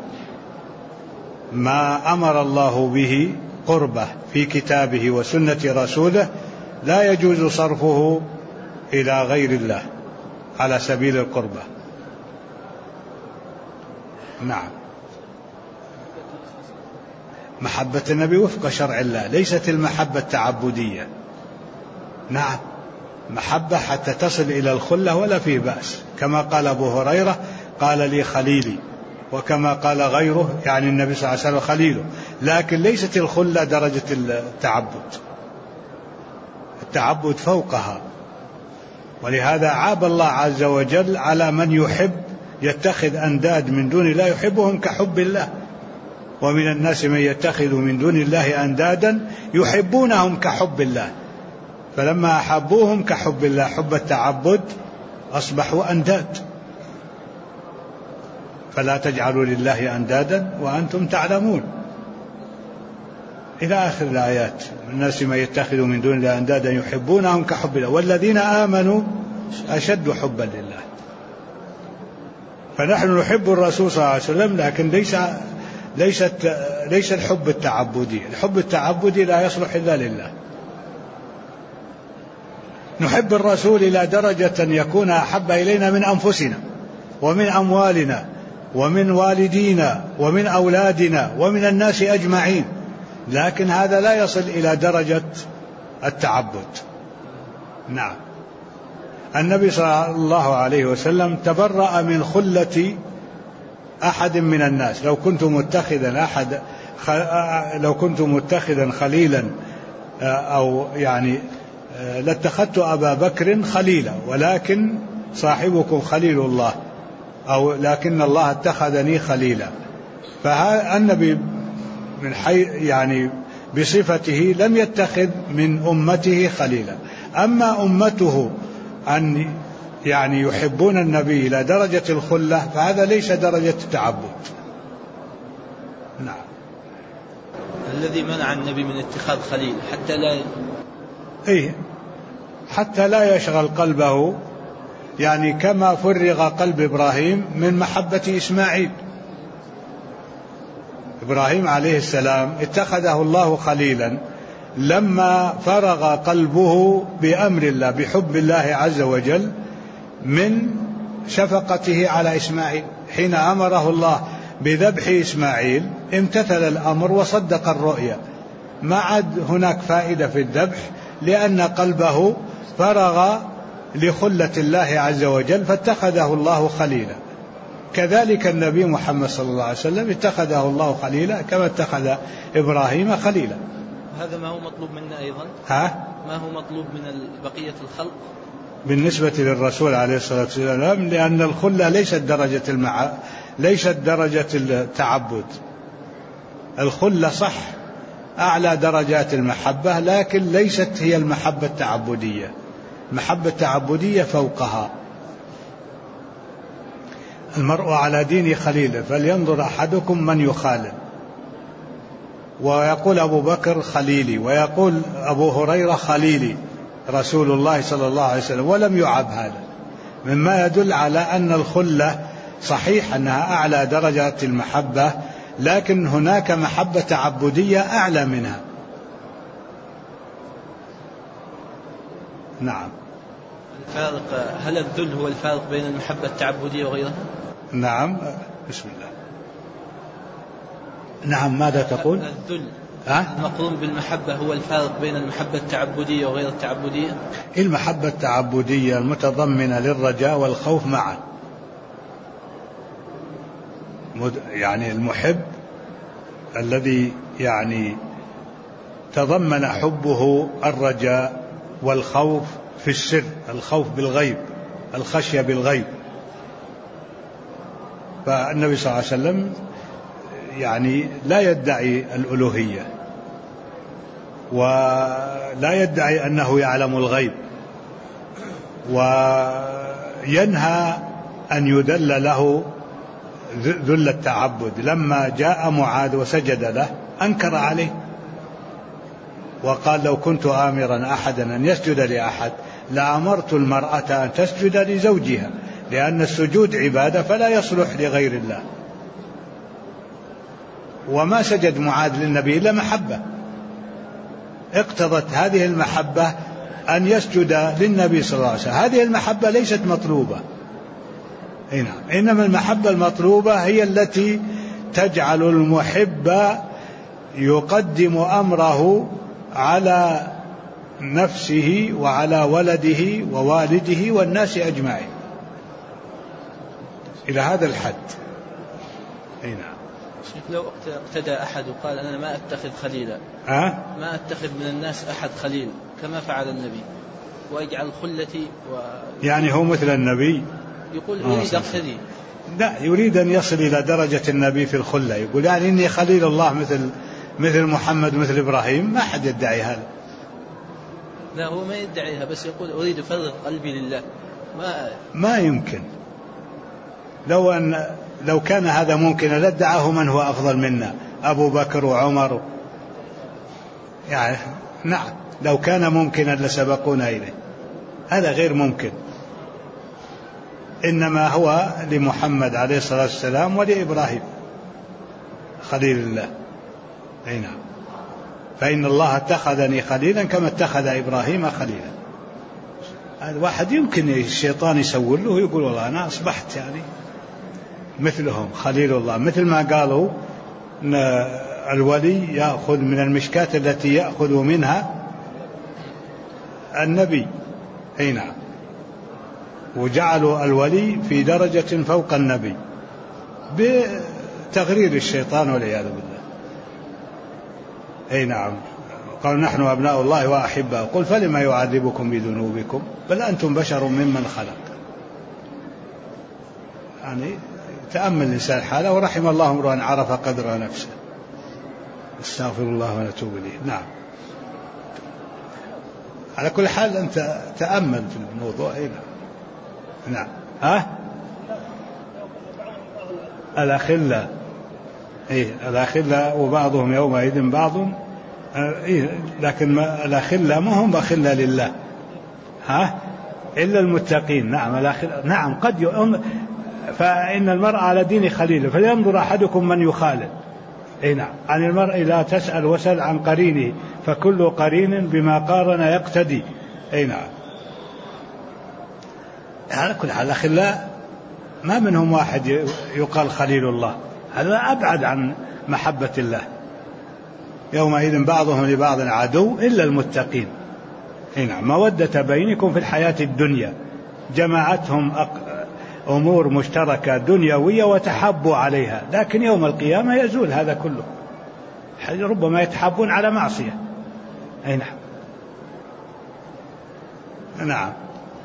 ما أمر الله به قربه في كتابه وسنة رسوله لا يجوز صرفه إلى غير الله على سبيل القربة. نعم، محبة النبي وفق شرع الله، ليست المحبة التعبدية. نعم، محبة حتى تصل إلى الخلة ولا فيه بأس، كما قال أبو هريرة قال لي خليلي، وكما قال غيره يعني النبي صلى الله عليه وسلم خليله، لكن ليست الخلة درجة التعبد، التعبد فوقها. ولهذا عاب الله عز وجل على من يحب يتخذ أنداد من دون الله يحبهم كحب الله، ومن الناس من يتخذ من دون الله أندادا يحبونهم كحب الله، فلما أحبوهم كحب الله حب التعبد أصبحوا أنداد. فلا تجعلوا لله أندادا وأنتم تعلمون إلى آخر الآيات. الناس من يتخذ من دون الله أندادا يحبونهم كحب الله والذين آمنوا أشد حبا لله. فنحن نحب الرسول صلى الله عليه وسلم، لكن ليس الحب التعبدي. الحب التعبدي لا يصلح إلا لله. نحب الرسول إلى درجة يكون أحب إلينا من أنفسنا ومن أموالنا ومن والدينا ومن أولادنا ومن الناس أجمعين، لكن هذا لا يصل إلى درجة التعبد. نعم، النبي صلى الله عليه وسلم تبرأ من خلة أحد من الناس. لو كنت متخذا خليلا أو يعني لاتخذت أبا بكر خليلا، ولكن صاحبكم خليل الله، أو لكن الله اتخذني خليلا. فالنبي من يعني بصفته لم يتخذ من أمته خليلا. أما أمته أن يعني يحبون النبي إلى درجة الخلة فهذا ليس درجة التعبد. نعم. الذي منع النبي من اتخاذ خليل حتى لا يشغل قلبه، يعني كما فرغ قلب إبراهيم من محبة إسماعيل. إبراهيم عليه السلام اتخذه الله خليلا لما فرغ قلبه بأمر الله بحب الله عز وجل من شفقته على إسماعيل. حين أمره الله بذبح إسماعيل امتثل الأمر وصدق الرؤيا، ما عاد هناك فائدة في الذبح لأن قلبه فرغ لخلة الله عز وجل فاتخذه الله خليلا. كذلك النبي محمد صلى الله عليه وسلم اتخذه الله خليلا كما اتخذ إبراهيم خليلا. هذا ما هو مطلوب منا أيضا؟ ما هو مطلوب من بقية الخلق بالنسبة للرسول عليه الصلاة والسلام؟ لأن الخلة ليست درجة التعبد. الخلة صح أعلى درجات المحبة، لكن ليست هي المحبة التعبدية. المحبة التعبدية فوقها. المرء على دين خليله فلينظر أحدكم من يخالل. ويقول أبو بكر خليلي، ويقول أبو هريرة خليلي رسول الله صلى الله عليه وسلم، ولم يعب هذا، مما يدل على أن الخلة صحيح أنها أعلى درجات المحبة، لكن هناك محبة تعبدية أعلى منها. نعم. الفارق، هل الذل هو الفارق بين المحبة التعبدية وغيرها؟ نعم. بسم الله. نعم. ماذا تقول؟ الذل المقرون بالمحبة هو الفارق بين المحبة التعبدية وغير التعبدية؟ المحبة التعبدية المتضمنة للرجاء والخوف معا، يعني المحب الذي يعني تضمن حبه الرجاء والخوف في السر، الخوف بالغيب، الخشية بالغيب. فالنبي صلى الله عليه وسلم يعني لا يدعي الألوهية ولا يدعي أنه يعلم الغيب، وينهى أن يدل له ذل التعبد. لما جاء معاذ وسجد له أنكر عليه وقال لو كنت آمرا أحدا أن يسجد لأحد لأمرت المرأة أن تسجد لزوجها، لأن السجود عبادة فلا يصلح لغير الله. وما سجد معاذ للنبي إلا محبة، اقتضت هذه المحبة أن يسجد للنبي صلى الله عليه وسلم. هذه المحبة ليست مطلوبة، إنما المحبة المطلوبة هي التي تجعل المحب يقدم أمره على نفسه وعلى ولده ووالده والناس أجمعين إلى هذا الحد. لو اقتدى أحد وقال أنا ما أتخذ خليلا، ما أتخذ من الناس أحد خليل كما فعل النبي ويجعل خلتي يعني هو مثل النبي، يقول يريد أقتدي، لا يريد أن يصل إلى درجة النبي في الخلة، يقول يعني إني خليل الله مثل محمد مثل إبراهيم. ما حد يدعي هذا. لا هو ما يدعيها، بس يقول أريد فرغ قلبي لله. ما يمكن. لو كان هذا ممكن لادعاه من هو أفضل منا، أبو بكر وعمر يعني. نعم لو كان ممكنا لسبقونا إليه، هذا غير ممكن. إنما هو لمحمد عليه الصلاة والسلام ولإبراهيم خليل الله. نعم فإن الله اتخذني خليلا كما اتخذ إبراهيم خليلا. هذا واحد يمكن الشيطان يسول له ويقول والله أنا أصبحت يعني مثلهم خليل الله، مثل ما قالوا إن الولي يأخذ من المشكاة التي يأخذ منها النبي. نعم وجعلوا الولي في درجة فوق النبي بتغرير الشيطان والعياذ بالله. نعم قالوا نحن أبناء الله وأحباؤه قل فلما يعذبكم بذنوبكم بل أنتم بشر ممن خلق. يعني تأمل الإنسان حاله ورحم الله امرؤا عرف قدر نفسه. استغفر الله ونتوب إليه. نعم على كل حال أنت تأمل في الموضوع. نعم الأخلاء الأخلاء وبعضهم يومئذ بعض لكن الأخلاء ما هم أخلاء لله إلا المتقين. نعم نعم قد فإن المرء على دين خليله فلينظر أحدكم من يخالل. نعم عن المرء لا تسأل وسل عن قرينه فكل قرين بما قارن يقتدي. نعم على كل حال الأخلاء ما منهم واحد يقال خليل الله، هذا أبعد عن محبة الله. يومئذ بعضهم لبعض عدو إلا المتقين. نعم مودة بينكم في الحياة الدنيا، جمعتهم أمور مشتركة دنيوية وتحبوا عليها، لكن يوم القيامة يزول هذا كله، ربما يتحبون على معصية. نعم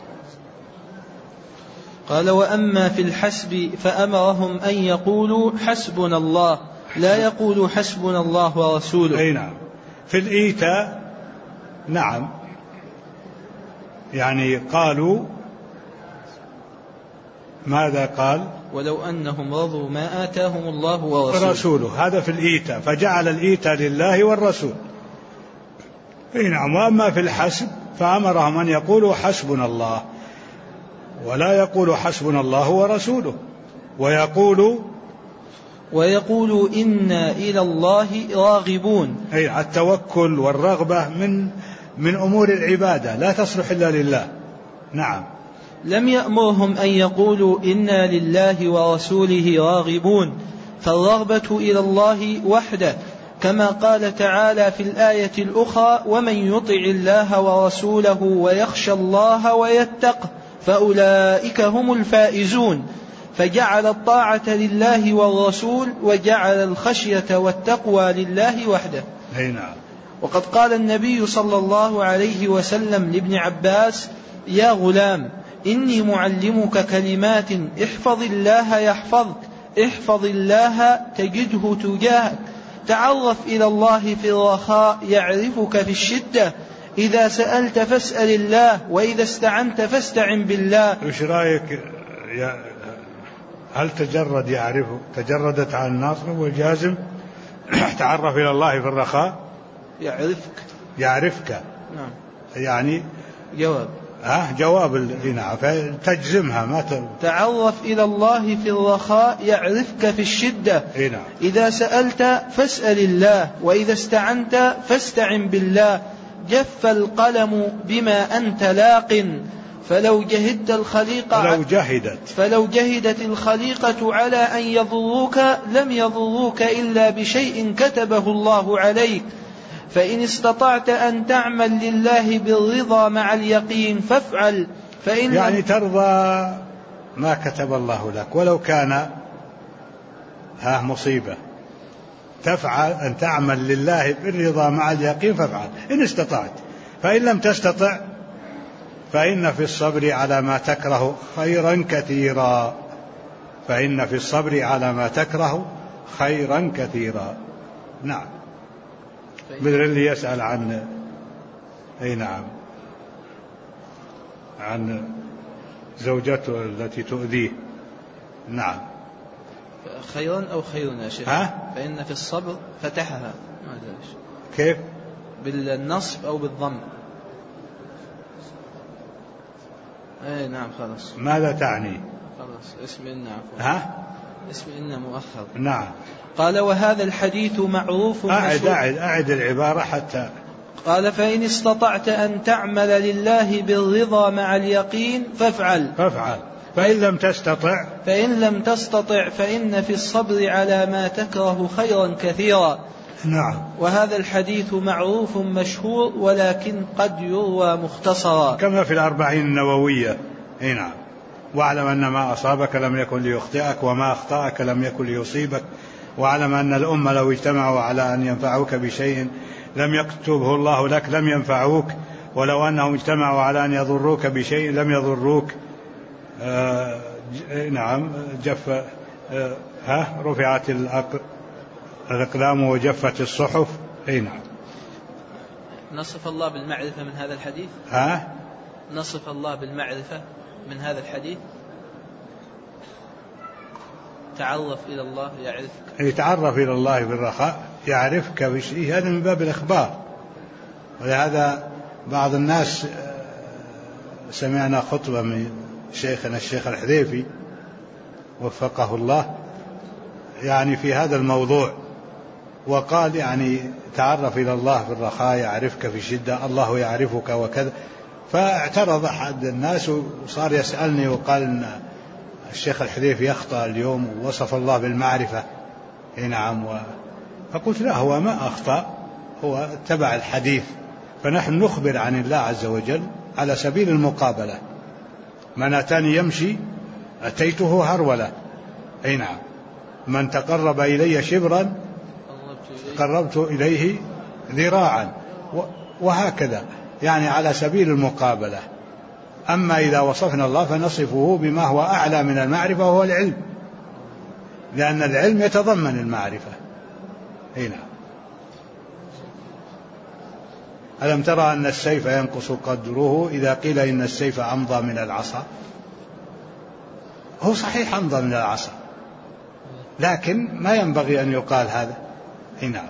قال وأما في الحسب فأمرهم أن يقولوا حسبنا الله لا يقولوا حسبنا الله ورسوله. نعم في الإيتاء نعم يعني قالوا ماذا قال ولو أنهم رضوا ما آتاهم الله ورسوله. هذا في الإيتاء فجعل الإيتاء لله والرسول. نعم وأما في الحسب فأمرهم أن يقولوا حسبنا الله ولا يقولوا حسبنا الله ورسوله ويقولوا إنا إلى الله راغبون. التوكل والرغبة من أمور العبادة لا تصلح إلا لله. نعم لم يأمرهم أن يقولوا إنا لله ورسوله راغبون، فالرغبة إلى الله وحده كما قال تعالى في الآية الأخرى ومن يطع الله ورسوله ويخشى الله ويتقه فأولئك هم الفائزون. فجعل الطاعة لله والرسول وجعل الخشية والتقوى لله وحده. نعم. وقد قال النبي صلى الله عليه وسلم لابن عباس: يا غلام إني معلمك كلمات احفظ الله يحفظك، احفظ الله تجده تجاهك، تعرف إلى الله في الرخاء يعرفك في الشدة، إذا سألت فاسأل الله، وإذا استعنت فاستعن بالله. وش رأيك هل تجردت عن الناصب والجازم؟ تعرف إلى الله في الرخاء يعرفك. نعم. يعني جواب. جواب. نعم. فتجزمها ما تعرف إلى الله في الرخاء يعرفك في الشدة. نعم. إذا سألت فاسأل الله، وإذا استعنت فاستعن بالله. جف القلم بما أنت لاق، فلو جهدت الخليقة على أن يضروك لم يضروك إلا بشيء كتبه الله عليك. فإن استطعت أن تعمل لله بالرضا مع اليقين فافعل، يعني ترضى ما كتب الله لك ولو كان مصيبة، تفعل أن تعمل لله بالرضا مع اليقين فافعل إن استطعت. فإن لم تستطع فإن في الصبر على ما تكره خيرا كثيرا. فإن في الصبر على ما تكره خيرا كثيرا. نعم. مثل اللي يسأل عن نعم عن زوجته التي تؤذيه. نعم. خيرا أو خيرنا يا شيخ؟ فإن في الصبر فتحها. كيف؟ بالنصب أو بالضم؟ نعم. خلاص. ماذا تعني؟ خلاص اسم إن. عفوا. اسم إن مؤخر. نعم. قال: وهذا الحديث معروف. أعد العبارة حتى. قال: فإن استطعت أن تعمل لله بالرضا مع اليقين فافعل. فإن لم تستطع فإن في الصبر على ما تكره خيرا كثيرا. نعم. وهذا الحديث معروف مشهور، ولكن قد يروى مختصرا كما في الأربعين النووية. نعم. واعلم أن ما أصابك لم يكن ليخطئك، وما أخطأك لم يكن ليصيبك، واعلم أن الأمة لو اجتمعوا على أن ينفعوك بشيء لم يكتبه الله لك لم ينفعوك، ولو أنهم اجتمعوا على أن يضروك بشيء لم يضروك. نعم. رفعت الأقلام وجفت الصحف. نعم. نصف الله بالمعرفة من هذا الحديث. نصف الله بالمعرفة من هذا الحديث. تعرف إلى الله يعرفك. يتعرف إلى الله بالرخاء يعرفك بشيء، هذا من باب الإخبار. ولهذا بعض الناس سمعنا خطبة من شيخنا الشيخ الحذيفي وفقه الله يعني في هذا الموضوع، وقال يعني تعرف إلى الله في الرخاء يعرفك في الشدة، الله يعرفك وكذا. فاعترض أحد الناس وصار يسألني وقال إن الشيخ الحذيفي يخطأ اليوم ووصف الله بالمعرفة. نعم. فقلت لا، هو ما أخطأ، هو اتبع الحديث. فنحن نخبر عن الله عز وجل على سبيل المقابلة. من أتاني يمشي أتيته هرولة. نعم. من تقرب إلي شبرا قربت إليه ذراعا، وهكذا يعني على سبيل المقابلة. أما إذا وصفنا الله فنصفه بما هو أعلى من المعرفة وهو العلم، لأن العلم يتضمن المعرفة. نعم. ألم ترى أن السيف ينقص قدره إذا قيل إن السيف أمضى من العصا؟ هو صحيح أمضى من العصا، لكن ما ينبغي أن يقال هذا. نعم.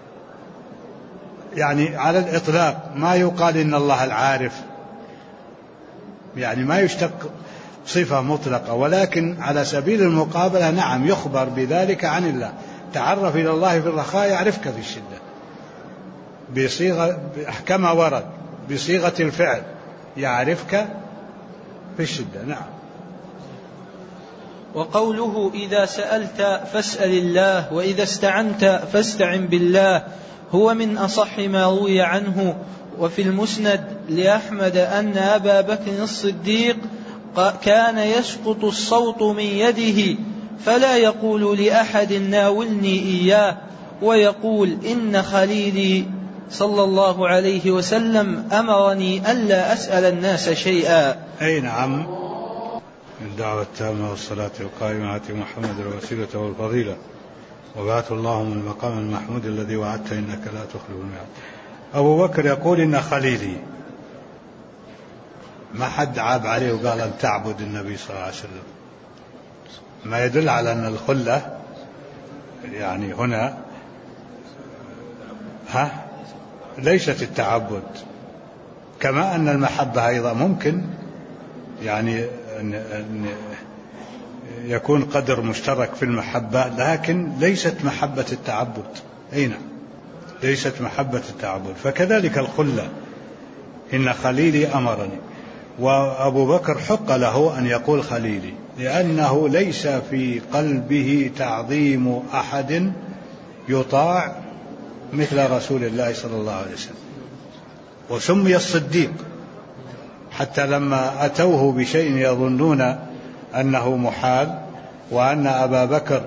يعني على الإطلاق ما يقال إن الله العارف، يعني ما يشتق صفة مطلقة، ولكن على سبيل المقابلة نعم يخبر بذلك عن الله. تعرف إلى الله في الرخاء يعرفك في الشدة، بصيغة كما ورد بصيغة الفعل يعرفك في الشدة. نعم. وقوله إذا سألت فاسأل الله وإذا استعنت فاستعن بالله هو من أصح ما روي عنه. وفي المسند لأحمد أن أبا بكر الصديق كان يسقط الصوت من يده فلا يقول لأحد ناولني إياه، ويقول إن خليلي صلى الله عليه وسلم أمرني ألا أسأل الناس شيئا. أي نعم. الدعوة التامة والصلاة القائمة آت محمد الوسيلة والفضيلة وبعث الله من المقام المحمود الذي وعدت إنك لا تخلف الميعاد. أبو بكر يقول إن خليلي، ما حد عاب عليه وقال أن تعبد النبي صلى الله عليه وسلم، ما يدل على أن الخلة يعني هنا ليست التعبد، كما أن المحبة أيضا ممكن يعني أن يكون قدر مشترك في المحبة، لكن ليست محبة التعبد. أين ليست محبة التعبد، فكذلك الخلة إن خليلي أمرني. وأبو بكر حق له أن يقول خليلي، لأنه ليس في قلبه تعظيم أحد يطاع مثل رسول الله صلى الله عليه وسلم. وسمي الصديق حتى لما أتوه بشيء يظنون أنه محال وأن أبا بكر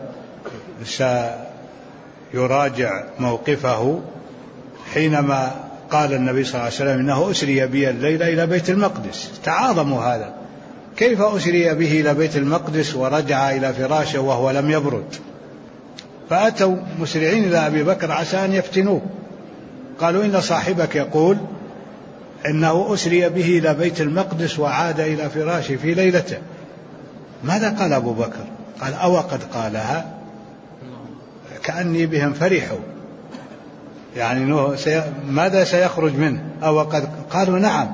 سيراجع موقفه، حينما قال النبي صلى الله عليه وسلم إنه أسري بي الليلة إلى بيت المقدس، تعاظموا هذا، كيف أسري به إلى بيت المقدس ورجع إلى فراشه وهو لم يبرد؟ فأتوا مسرعين إلى أبي بكر عسى أن يفتنوه، قالوا إن صاحبك يقول إنه أسري به إلى بيت المقدس وعاد إلى فراشه في ليلته. ماذا قال أبو بكر؟ قال أو قد قالها، كأني بهم فرحوا، يعني ماذا سيخرج منه؟ أو قد قالوا نعم،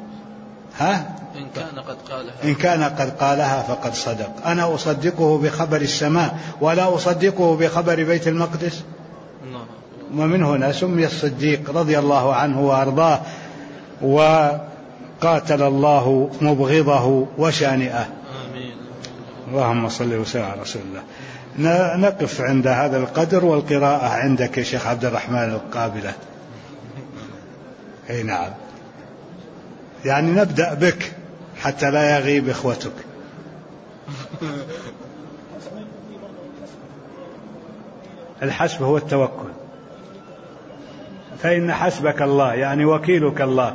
إن كان قد قالها فقد صدق. أنا أصدقه بخبر السماء ولا أصدقه بخبر بيت المقدس. ومن هنا سمي الصديق رضي الله عنه وأرضاه، وقاتل الله مبغضه وشانئه. اللهم صل وسلم على رسول الله. نقف عند هذا القدر، والقراءة عندك يا شيخ عبد الرحمن القابلة. أي نعم، يعني نبدأ بك حتى لا يغيب إخوتك. الحسب هو التوكل، فإن حسبك الله يعني وكيلك الله،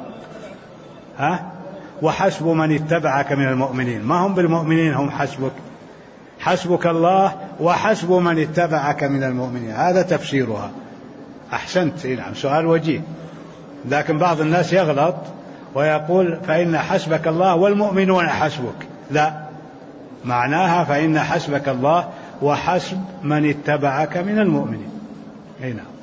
وحسب من اتبعك من المؤمنين، ما هم بالمؤمنين، هم حسبك، حسبك الله وحسب من اتبعك من المؤمنين، هذا تفسيرها. أحسنت، نعم، سؤال وجيه، لكن بعض الناس يغلط ويقول فإن حسبك الله والمؤمنون حسبك، لا، معناها فإن حسبك الله وحسب من اتبعك من المؤمنين. نعم.